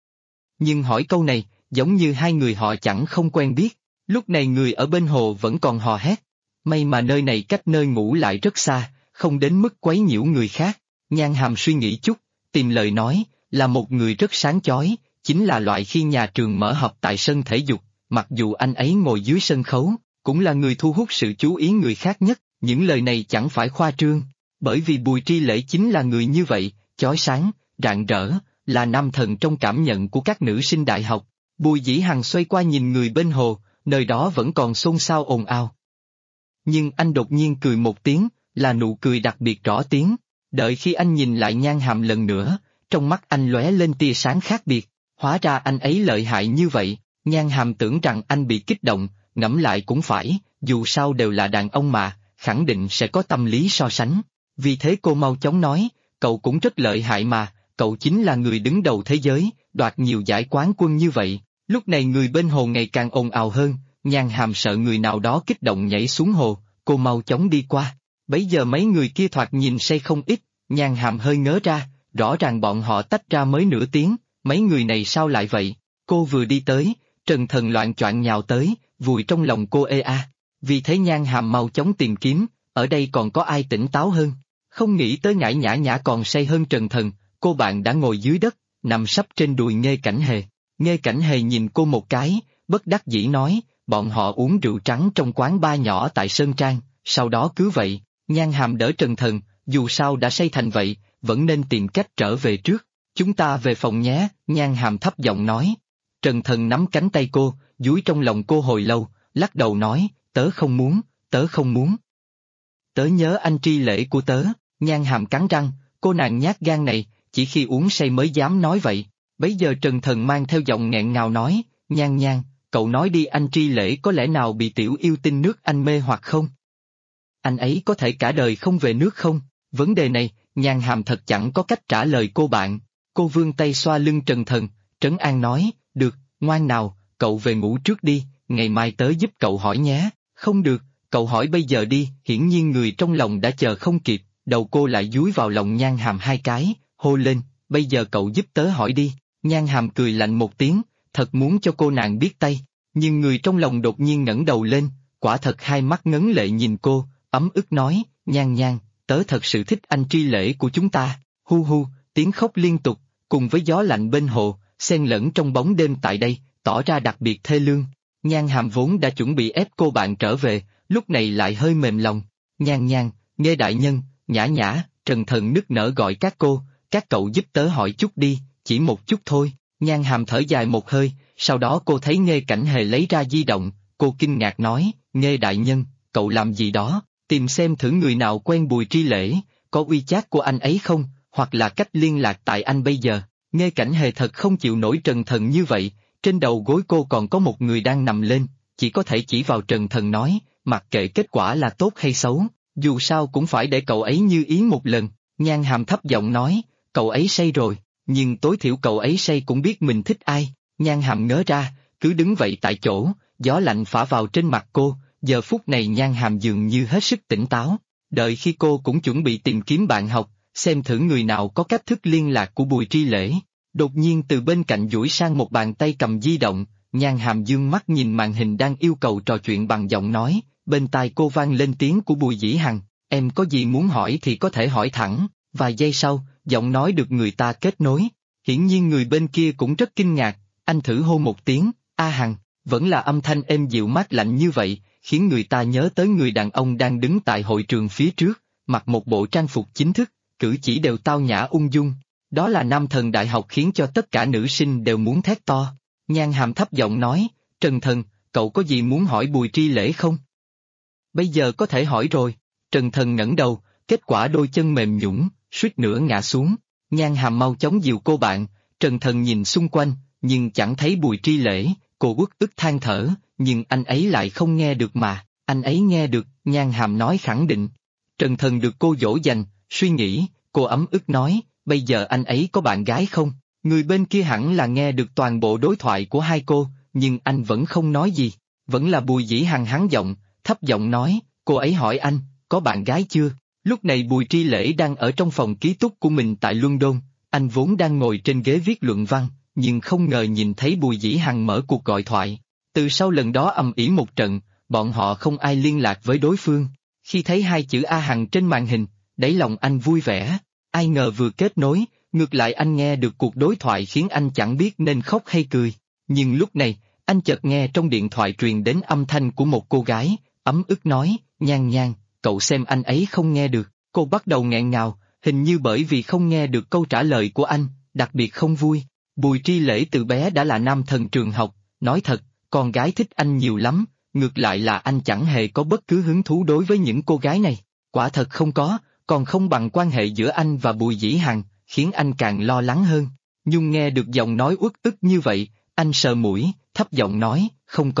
Nhưng hỏi câu này, giống như hai người họ chẳng không quen biết. Lúc này người ở bên hồ vẫn còn hò hét. May mà nơi này cách nơi ngủ lại rất xa, không đến mức quấy nhiễu người khác. Nhan Hàm suy nghĩ chút, tìm lời nói, là một người rất sáng chói, chính là loại khi nhà trường mở họp tại sân thể dục, mặc dù anh ấy ngồi dưới sân khấu, cũng là người thu hút sự chú ý người khác nhất. Những lời này chẳng phải khoa trương, bởi vì Bùi Tri Lễ chính là người như vậy, chói sáng, rạng rỡ, là nam thần trong cảm nhận của các nữ sinh đại học. Bùi Dĩ Hằng xoay qua nhìn người bên hồ, nơi đó vẫn còn xôn xao ồn ào. Nhưng anh đột nhiên cười một tiếng, là nụ cười đặc biệt rõ tiếng. Đợi khi anh nhìn lại Nhan Hàm lần nữa, trong mắt anh lóe lên tia sáng khác biệt. Hóa ra anh ấy lợi hại như vậy. Nhan Hàm tưởng rằng anh bị kích động, ngẫm lại cũng phải, dù sao đều là đàn ông mà, khẳng định sẽ có tâm lý so sánh. Vì thế cô mau chóng nói, cậu cũng rất lợi hại mà, cậu chính là người đứng đầu thế giới, đoạt nhiều giải quán quân như vậy. Lúc này người bên hồ ngày càng ồn ào hơn, Nhan Hàm sợ người nào đó kích động nhảy xuống hồ, cô mau chóng đi qua. Bấy giờ mấy người kia thoạt nhìn say không ít, Nhan Hàm hơi ngớ ra, rõ ràng bọn họ tách ra mới nửa tiếng, mấy người này sao lại vậy? Cô vừa đi tới, Trần Thần loạng choạng nhào tới, vùi trong lòng cô ê a. Vì thế Nhan Hàm mau chóng tìm kiếm, ở đây còn có ai tỉnh táo hơn. Không nghĩ tới Ngải Nhã Nhã còn say hơn Trần Thần, cô bạn đã ngồi dưới đất, nằm sấp trên đùi Nghê Cảnh Hề. Nghê Cảnh Hề nhìn cô một cái, bất đắc dĩ nói, bọn họ uống rượu trắng trong quán bar nhỏ tại Sơn Trang, sau đó cứ vậy. Nhan Hàm đỡ Trần Thần, dù sao đã say thành vậy, vẫn nên tìm cách trở về trước. Chúng ta về phòng nhé, Nhan Hàm thấp giọng nói. Trần Thần nắm cánh tay cô, dúi trong lòng cô hồi lâu, lắc đầu nói, tớ không muốn, tớ không muốn. Tớ nhớ anh tri lễ của tớ, Nhan Hàm cắn răng, cô nàng nhát gan này, chỉ khi uống say mới dám nói vậy. Bấy giờ Trần Thần mang theo giọng nghẹn ngào nói, Nhan Nhan, cậu nói đi anh tri lễ có lẽ nào bị tiểu yêu tinh nước anh mê hoặc không? Anh ấy có thể cả đời không về nước không? Vấn đề này, Nhan Hàm thật chẳng có cách trả lời cô bạn. Cô vươn tay xoa lưng Trần Thần, trấn an nói, được, ngoan nào, cậu về ngủ trước đi, ngày mai tớ giúp cậu hỏi nhé. Không được, cậu hỏi bây giờ đi, hiển nhiên người trong lòng đã chờ không kịp, đầu cô lại dúi vào lòng Nhan Hàm hai cái, hô lên, bây giờ cậu giúp tớ hỏi đi. Nhan Hàm cười lạnh một tiếng, thật muốn cho cô nàng biết tay, nhưng người trong lòng đột nhiên ngẩng đầu lên, quả thật hai mắt ngấn lệ nhìn cô, ấm ức nói, Nhan Nhan, tớ thật sự thích anh tri lễ của chúng ta, hu hu, tiếng khóc liên tục, cùng với gió lạnh bên hồ, xen lẫn trong bóng đêm tại đây, tỏ ra đặc biệt thê lương. Nhan Hàm vốn đã chuẩn bị ép cô bạn trở về, lúc này lại hơi mềm lòng. Nhan Nhan, Nghê đại nhân, Nhã Nhã, Trần Thần nức nở gọi các cậu giúp tớ hỏi chút đi, chỉ một chút thôi. Nhan Hàm thở dài một hơi, sau đó cô thấy Nghê Cảnh Hề lấy ra di động, cô kinh ngạc nói, Nghê đại nhân, cậu làm gì đó, tìm xem thử người nào quen Bùi Tri Lễ, có WeChat của anh ấy không, hoặc là cách liên lạc tại anh bây giờ. Nghê Cảnh Hề thật không chịu nổi Trần Thần như vậy, trên đầu gối cô còn có một người đang nằm lên, chỉ có thể chỉ vào Trần Thần nói, mặc kệ kết quả là tốt hay xấu, dù sao cũng phải để cậu ấy như ý một lần. Nhan Hàm thấp giọng nói, cậu ấy say rồi, nhưng tối thiểu cậu ấy say cũng biết mình thích ai. Nhan Hàm ngớ ra, cứ đứng vậy tại chỗ, gió lạnh phả vào trên mặt cô, giờ phút này Nhan Hàm dường như hết sức tỉnh táo, đợi khi cô cũng chuẩn bị tìm kiếm bạn học, xem thử người nào có cách thức liên lạc của Bùi Tri Lễ. Đột nhiên từ bên cạnh duỗi sang một bàn tay cầm di động, Nhan Hàm dương mắt nhìn màn hình đang yêu cầu trò chuyện bằng giọng nói, bên tai cô vang lên tiếng của Bùi Dĩ Hằng, em có gì muốn hỏi thì có thể hỏi thẳng. Vài giây sau, giọng nói được người ta kết nối, hiển nhiên người bên kia cũng rất kinh ngạc, anh thử hô một tiếng, A Hằng, vẫn là âm thanh êm dịu mát lạnh như vậy, khiến người ta nhớ tới người đàn ông đang đứng tại hội trường phía trước, mặc một bộ trang phục chính thức, cử chỉ đều tao nhã ung dung. Đó là nam thần đại học khiến cho tất cả nữ sinh đều muốn thét to. Nhan Hàm thấp giọng nói, Trần Thần, cậu có gì muốn hỏi Bùi Tri Lễ không? Bây giờ có thể hỏi rồi. Trần Thần ngẩng đầu, kết quả đôi chân mềm nhũn, suýt nữa ngã xuống. Nhan Hàm mau chóng dìu cô bạn, Trần Thần nhìn xung quanh, nhưng chẳng thấy Bùi Tri Lễ, cô uất ức than thở, nhưng anh ấy lại không nghe được mà, anh ấy nghe được, Nhan Hàm nói khẳng định. Trần Thần được cô dỗ dành, suy nghĩ, cô ấm ức nói, bây giờ anh ấy có bạn gái không? Người bên kia hẳn là nghe được toàn bộ đối thoại của hai cô, nhưng anh vẫn không nói gì, vẫn là Bùi Dĩ Hằng hắn giọng, thấp giọng nói, cô ấy hỏi anh, có bạn gái chưa? Lúc này Bùi Tri Lễ đang ở trong phòng ký túc của mình tại London, anh vốn đang ngồi trên ghế viết luận văn, nhưng không ngờ nhìn thấy Bùi Dĩ Hằng mở cuộc gọi thoại. Từ sau lần đó ầm ĩ một trận, bọn họ không ai liên lạc với đối phương. Khi thấy hai chữ A Hằng trên màn hình, đáy lòng anh vui vẻ, ai ngờ vừa kết nối, ngược lại anh nghe được cuộc đối thoại khiến anh chẳng biết nên khóc hay cười. Nhưng lúc này, anh chợt nghe trong điện thoại truyền đến âm thanh của một cô gái, ấm ức nói, Nhan Nhan, cậu xem anh ấy không nghe được. Cô bắt đầu nghẹn ngào, hình như bởi vì không nghe được câu trả lời của anh, đặc biệt không vui. Bùi Tri Lễ từ bé đã là nam thần trường học, nói thật, con gái thích anh nhiều lắm, ngược lại là anh chẳng hề có bất cứ hứng thú đối với những cô gái này. Quả thật không có, còn không bằng quan hệ giữa anh và Bùi Dĩ Hằng, khiến anh càng lo lắng hơn. Nhưng nghe được giọng nói uất ức như vậy, anh sờ mũi, thấp giọng nói, không có,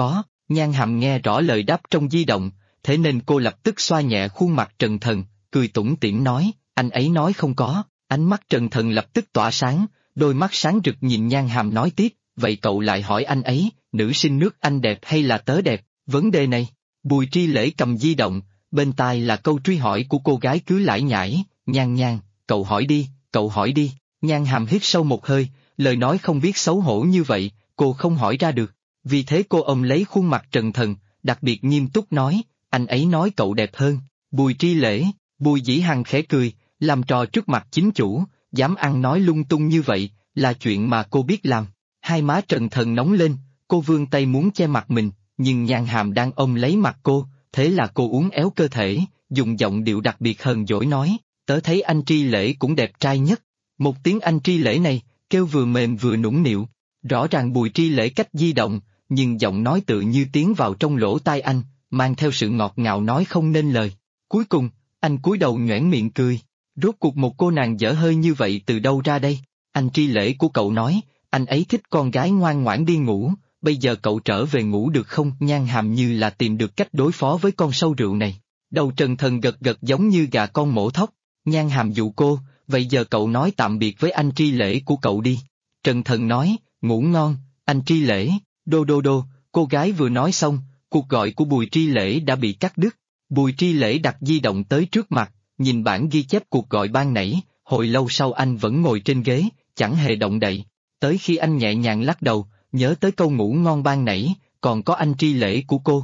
Nhan Hàm nghe rõ lời đáp trong di động, thế nên cô lập tức xoa nhẹ khuôn mặt Trần Thần, cười tủm tỉm nói, anh ấy nói không có. Ánh mắt Trần Thần lập tức tỏa sáng, đôi mắt sáng rực nhìn Nhan Hàm nói tiếp, vậy cậu lại hỏi anh ấy, nữ sinh nước Anh đẹp hay là tớ đẹp, vấn đề này. Bùi Tri Lễ cầm di động, bên tai là câu truy hỏi của cô gái cứ lải nhải, Nhan, cậu hỏi đi, cậu hỏi đi. Nhan Hàm hít sâu một hơi, lời nói không biết xấu hổ như vậy, cô không hỏi ra được. Vì thế cô ôm lấy khuôn mặt Trần Thần, đặc biệt nghiêm túc nói, anh ấy nói cậu đẹp hơn. Bùi Tri Lễ, Bùi Dĩ Hằng khẽ cười, làm trò trước mặt chính chủ, dám ăn nói lung tung như vậy, là chuyện mà cô biết làm. Hai má Trần Thần nóng lên, cô vươn tay muốn che mặt mình, nhưng Nhan Hàm đang ôm lấy mặt cô, thế là cô uốn éo cơ thể, dùng giọng điệu đặc biệt hờn dỗi nói, tớ thấy anh Tri Lễ cũng đẹp trai nhất. Một tiếng anh Tri Lễ này, kêu vừa mềm vừa nũng nịu, rõ ràng Bùi Tri Lễ cách di động, nhưng giọng nói tự như tiến vào trong lỗ tai anh, mang theo sự ngọt ngào nói không nên lời. Cuối cùng, anh cúi đầu nhoẻn miệng cười. Rốt cuộc một cô nàng dở hơi như vậy từ đâu ra đây? Anh Tri Lễ của cậu nói, anh ấy thích con gái ngoan ngoãn đi ngủ, bây giờ cậu trở về ngủ được không? Nhan Hàm như là tìm được cách đối phó với con sâu rượu này. Đầu Trần Thần gật gật giống như gà con mổ thóc. Nhan Hàm dụ cô, vậy giờ cậu nói tạm biệt với anh Tri Lễ của cậu đi. Trần Thần nói, ngủ ngon, anh Tri Lễ. Đô, cô gái vừa nói xong, cuộc gọi của Bùi Tri Lễ đã bị cắt đứt. Bùi Tri Lễ đặt di động tới trước mặt, nhìn bản ghi chép cuộc gọi ban nãy, hồi lâu sau anh vẫn ngồi trên ghế, chẳng hề động đậy. Tới khi anh nhẹ nhàng lắc đầu, nhớ tới câu ngủ ngon ban nãy, còn có anh Tri Lễ của cô.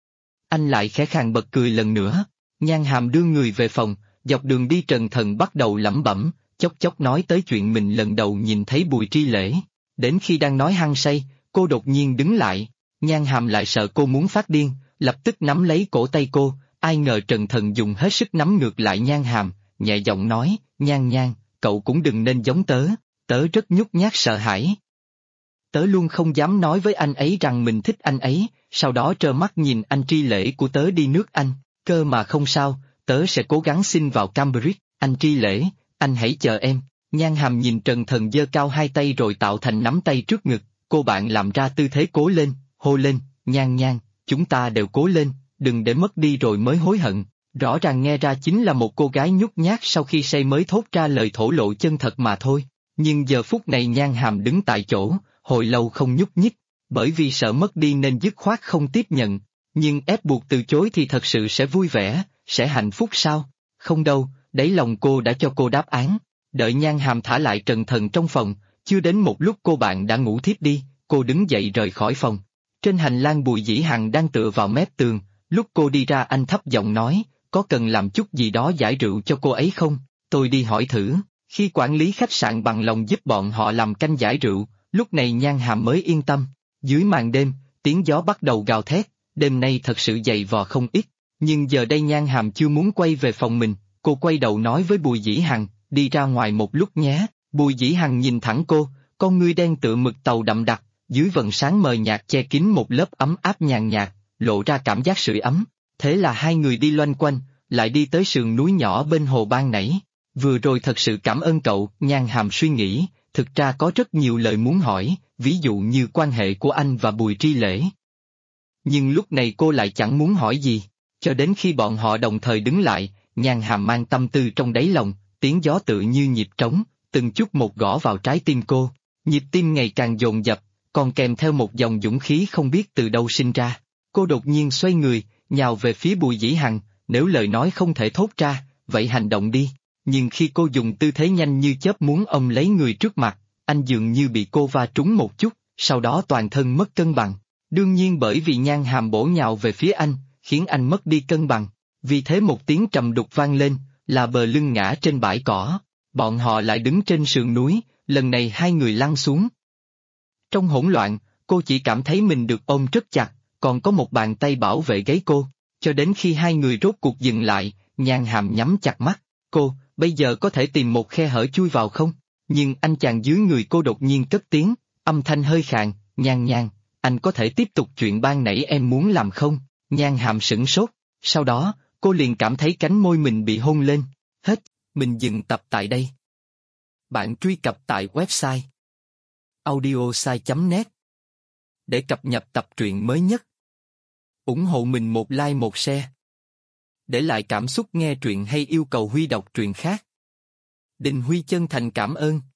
Anh lại khẽ khàng bật cười lần nữa. Nhan Hàm đưa người về phòng, dọc đường đi Trần Thần bắt đầu lẩm bẩm, chốc nói tới chuyện mình lần đầu nhìn thấy Bùi Tri Lễ. Đến khi đang nói hăng say, cô đột nhiên đứng lại. Nhan Hàm lại sợ cô muốn phát điên, lập tức nắm lấy cổ tay cô, ai ngờ Trần Thần dùng hết sức nắm ngược lại Nhan Hàm, nhẹ giọng nói, Nhan, cậu cũng đừng nên giống tớ rất nhút nhát sợ hãi. Tớ luôn không dám nói với anh ấy rằng mình thích anh ấy, sau đó trơ mắt nhìn anh Tri Lễ của tớ đi nước Anh, cơ mà không sao, tớ sẽ cố gắng xin vào Cambridge, anh Tri Lễ, anh hãy chờ em. Nhan Hàm nhìn Trần Thần giơ cao hai tay rồi tạo thành nắm tay trước ngực, cô bạn làm ra tư thế cố lên, hô lên, Nhan, chúng ta đều cố lên, đừng để mất đi rồi mới hối hận. Rõ ràng nghe ra chính là một cô gái nhút nhát sau khi say mới thốt ra lời thổ lộ chân thật mà thôi. Nhưng giờ phút này Nhan Hàm đứng tại chỗ, hồi lâu không nhúc nhích, bởi vì sợ mất đi nên dứt khoát không tiếp nhận. Nhưng ép buộc từ chối thì thật sự sẽ vui vẻ, sẽ hạnh phúc sao? Không đâu, đáy lòng cô đã cho cô đáp án. Đợi Nhan Hàm thả lại Trần Thần trong phòng, chưa đến một lúc cô bạn đã ngủ thiếp đi, cô đứng dậy rời khỏi phòng. Trên hành lang Bùi Dĩ Hằng đang tựa vào mép tường, lúc cô đi ra anh thấp giọng nói, có cần làm chút gì đó giải rượu cho cô ấy không? Tôi đi hỏi thử. Khi quản lý khách sạn bằng lòng giúp bọn họ làm canh giải rượu, lúc này Nhan Hàm mới yên tâm. Dưới màn đêm, tiếng gió bắt đầu gào thét, đêm nay thật sự dày vò không ít. Nhưng giờ đây Nhan Hàm chưa muốn quay về phòng mình, cô quay đầu nói với Bùi Dĩ Hằng, đi ra ngoài một lúc nhé. Bùi Dĩ Hằng nhìn thẳng cô, con ngươi đen tựa mực tàu đậm đặc, dưới vầng sáng mờ nhạt che kín một lớp ấm áp nhàn nhạt, lộ ra cảm giác sưởi ấm. Thế là hai người đi loanh quanh, lại đi tới sườn núi nhỏ bên hồ ban nãy. Vừa rồi thật sự cảm ơn cậu, Nhan Hàm suy nghĩ, thực ra có rất nhiều lời muốn hỏi, ví dụ như quan hệ của anh và Bùi Tri Lễ. Nhưng lúc này cô lại chẳng muốn hỏi gì, cho đến khi bọn họ đồng thời đứng lại, Nhan Hàm mang tâm tư trong đáy lòng, tiếng gió tự như nhịp trống, từng chút một gõ vào trái tim cô, nhịp tim ngày càng dồn dập, còn kèm theo một dòng dũng khí không biết từ đâu sinh ra. Cô đột nhiên xoay người, nhào về phía Bùi Dĩ Hằng, nếu lời nói không thể thốt ra, vậy hành động đi. Nhưng khi cô dùng tư thế nhanh như chớp muốn ôm lấy người trước mặt, anh dường như bị cô va trúng một chút, sau đó toàn thân mất cân bằng. Đương nhiên bởi vì Nhan Hàm bổ nhào về phía anh, khiến anh mất đi cân bằng. Vì thế một tiếng trầm đục vang lên, là bờ lưng ngã trên bãi cỏ. Bọn họ lại đứng trên sườn núi, lần này hai người lăn xuống. Trong hỗn loạn, cô chỉ cảm thấy mình được ôm rất chặt, còn có một bàn tay bảo vệ gáy cô. Cho đến khi hai người rốt cuộc dừng lại, Nhan Hàm nhắm chặt mắt. Cô, bây giờ có thể tìm một khe hở chui vào không? Nhưng anh chàng dưới người cô đột nhiên cất tiếng, âm thanh hơi khàn, Nhan, anh có thể tiếp tục chuyện ban nãy em muốn làm không? Nhan Hàm sửng sốt, sau đó, cô liền cảm thấy cánh môi mình bị hôn lên. Hết, mình dừng tập tại đây. Bạn truy cập tại website audiosai.net để cập nhật tập truyện mới nhất.
ủng hộ mình một like một share. Để lại cảm xúc nghe truyện hay yêu cầu Huy đọc truyện khác. Đình Huy chân thành cảm ơn.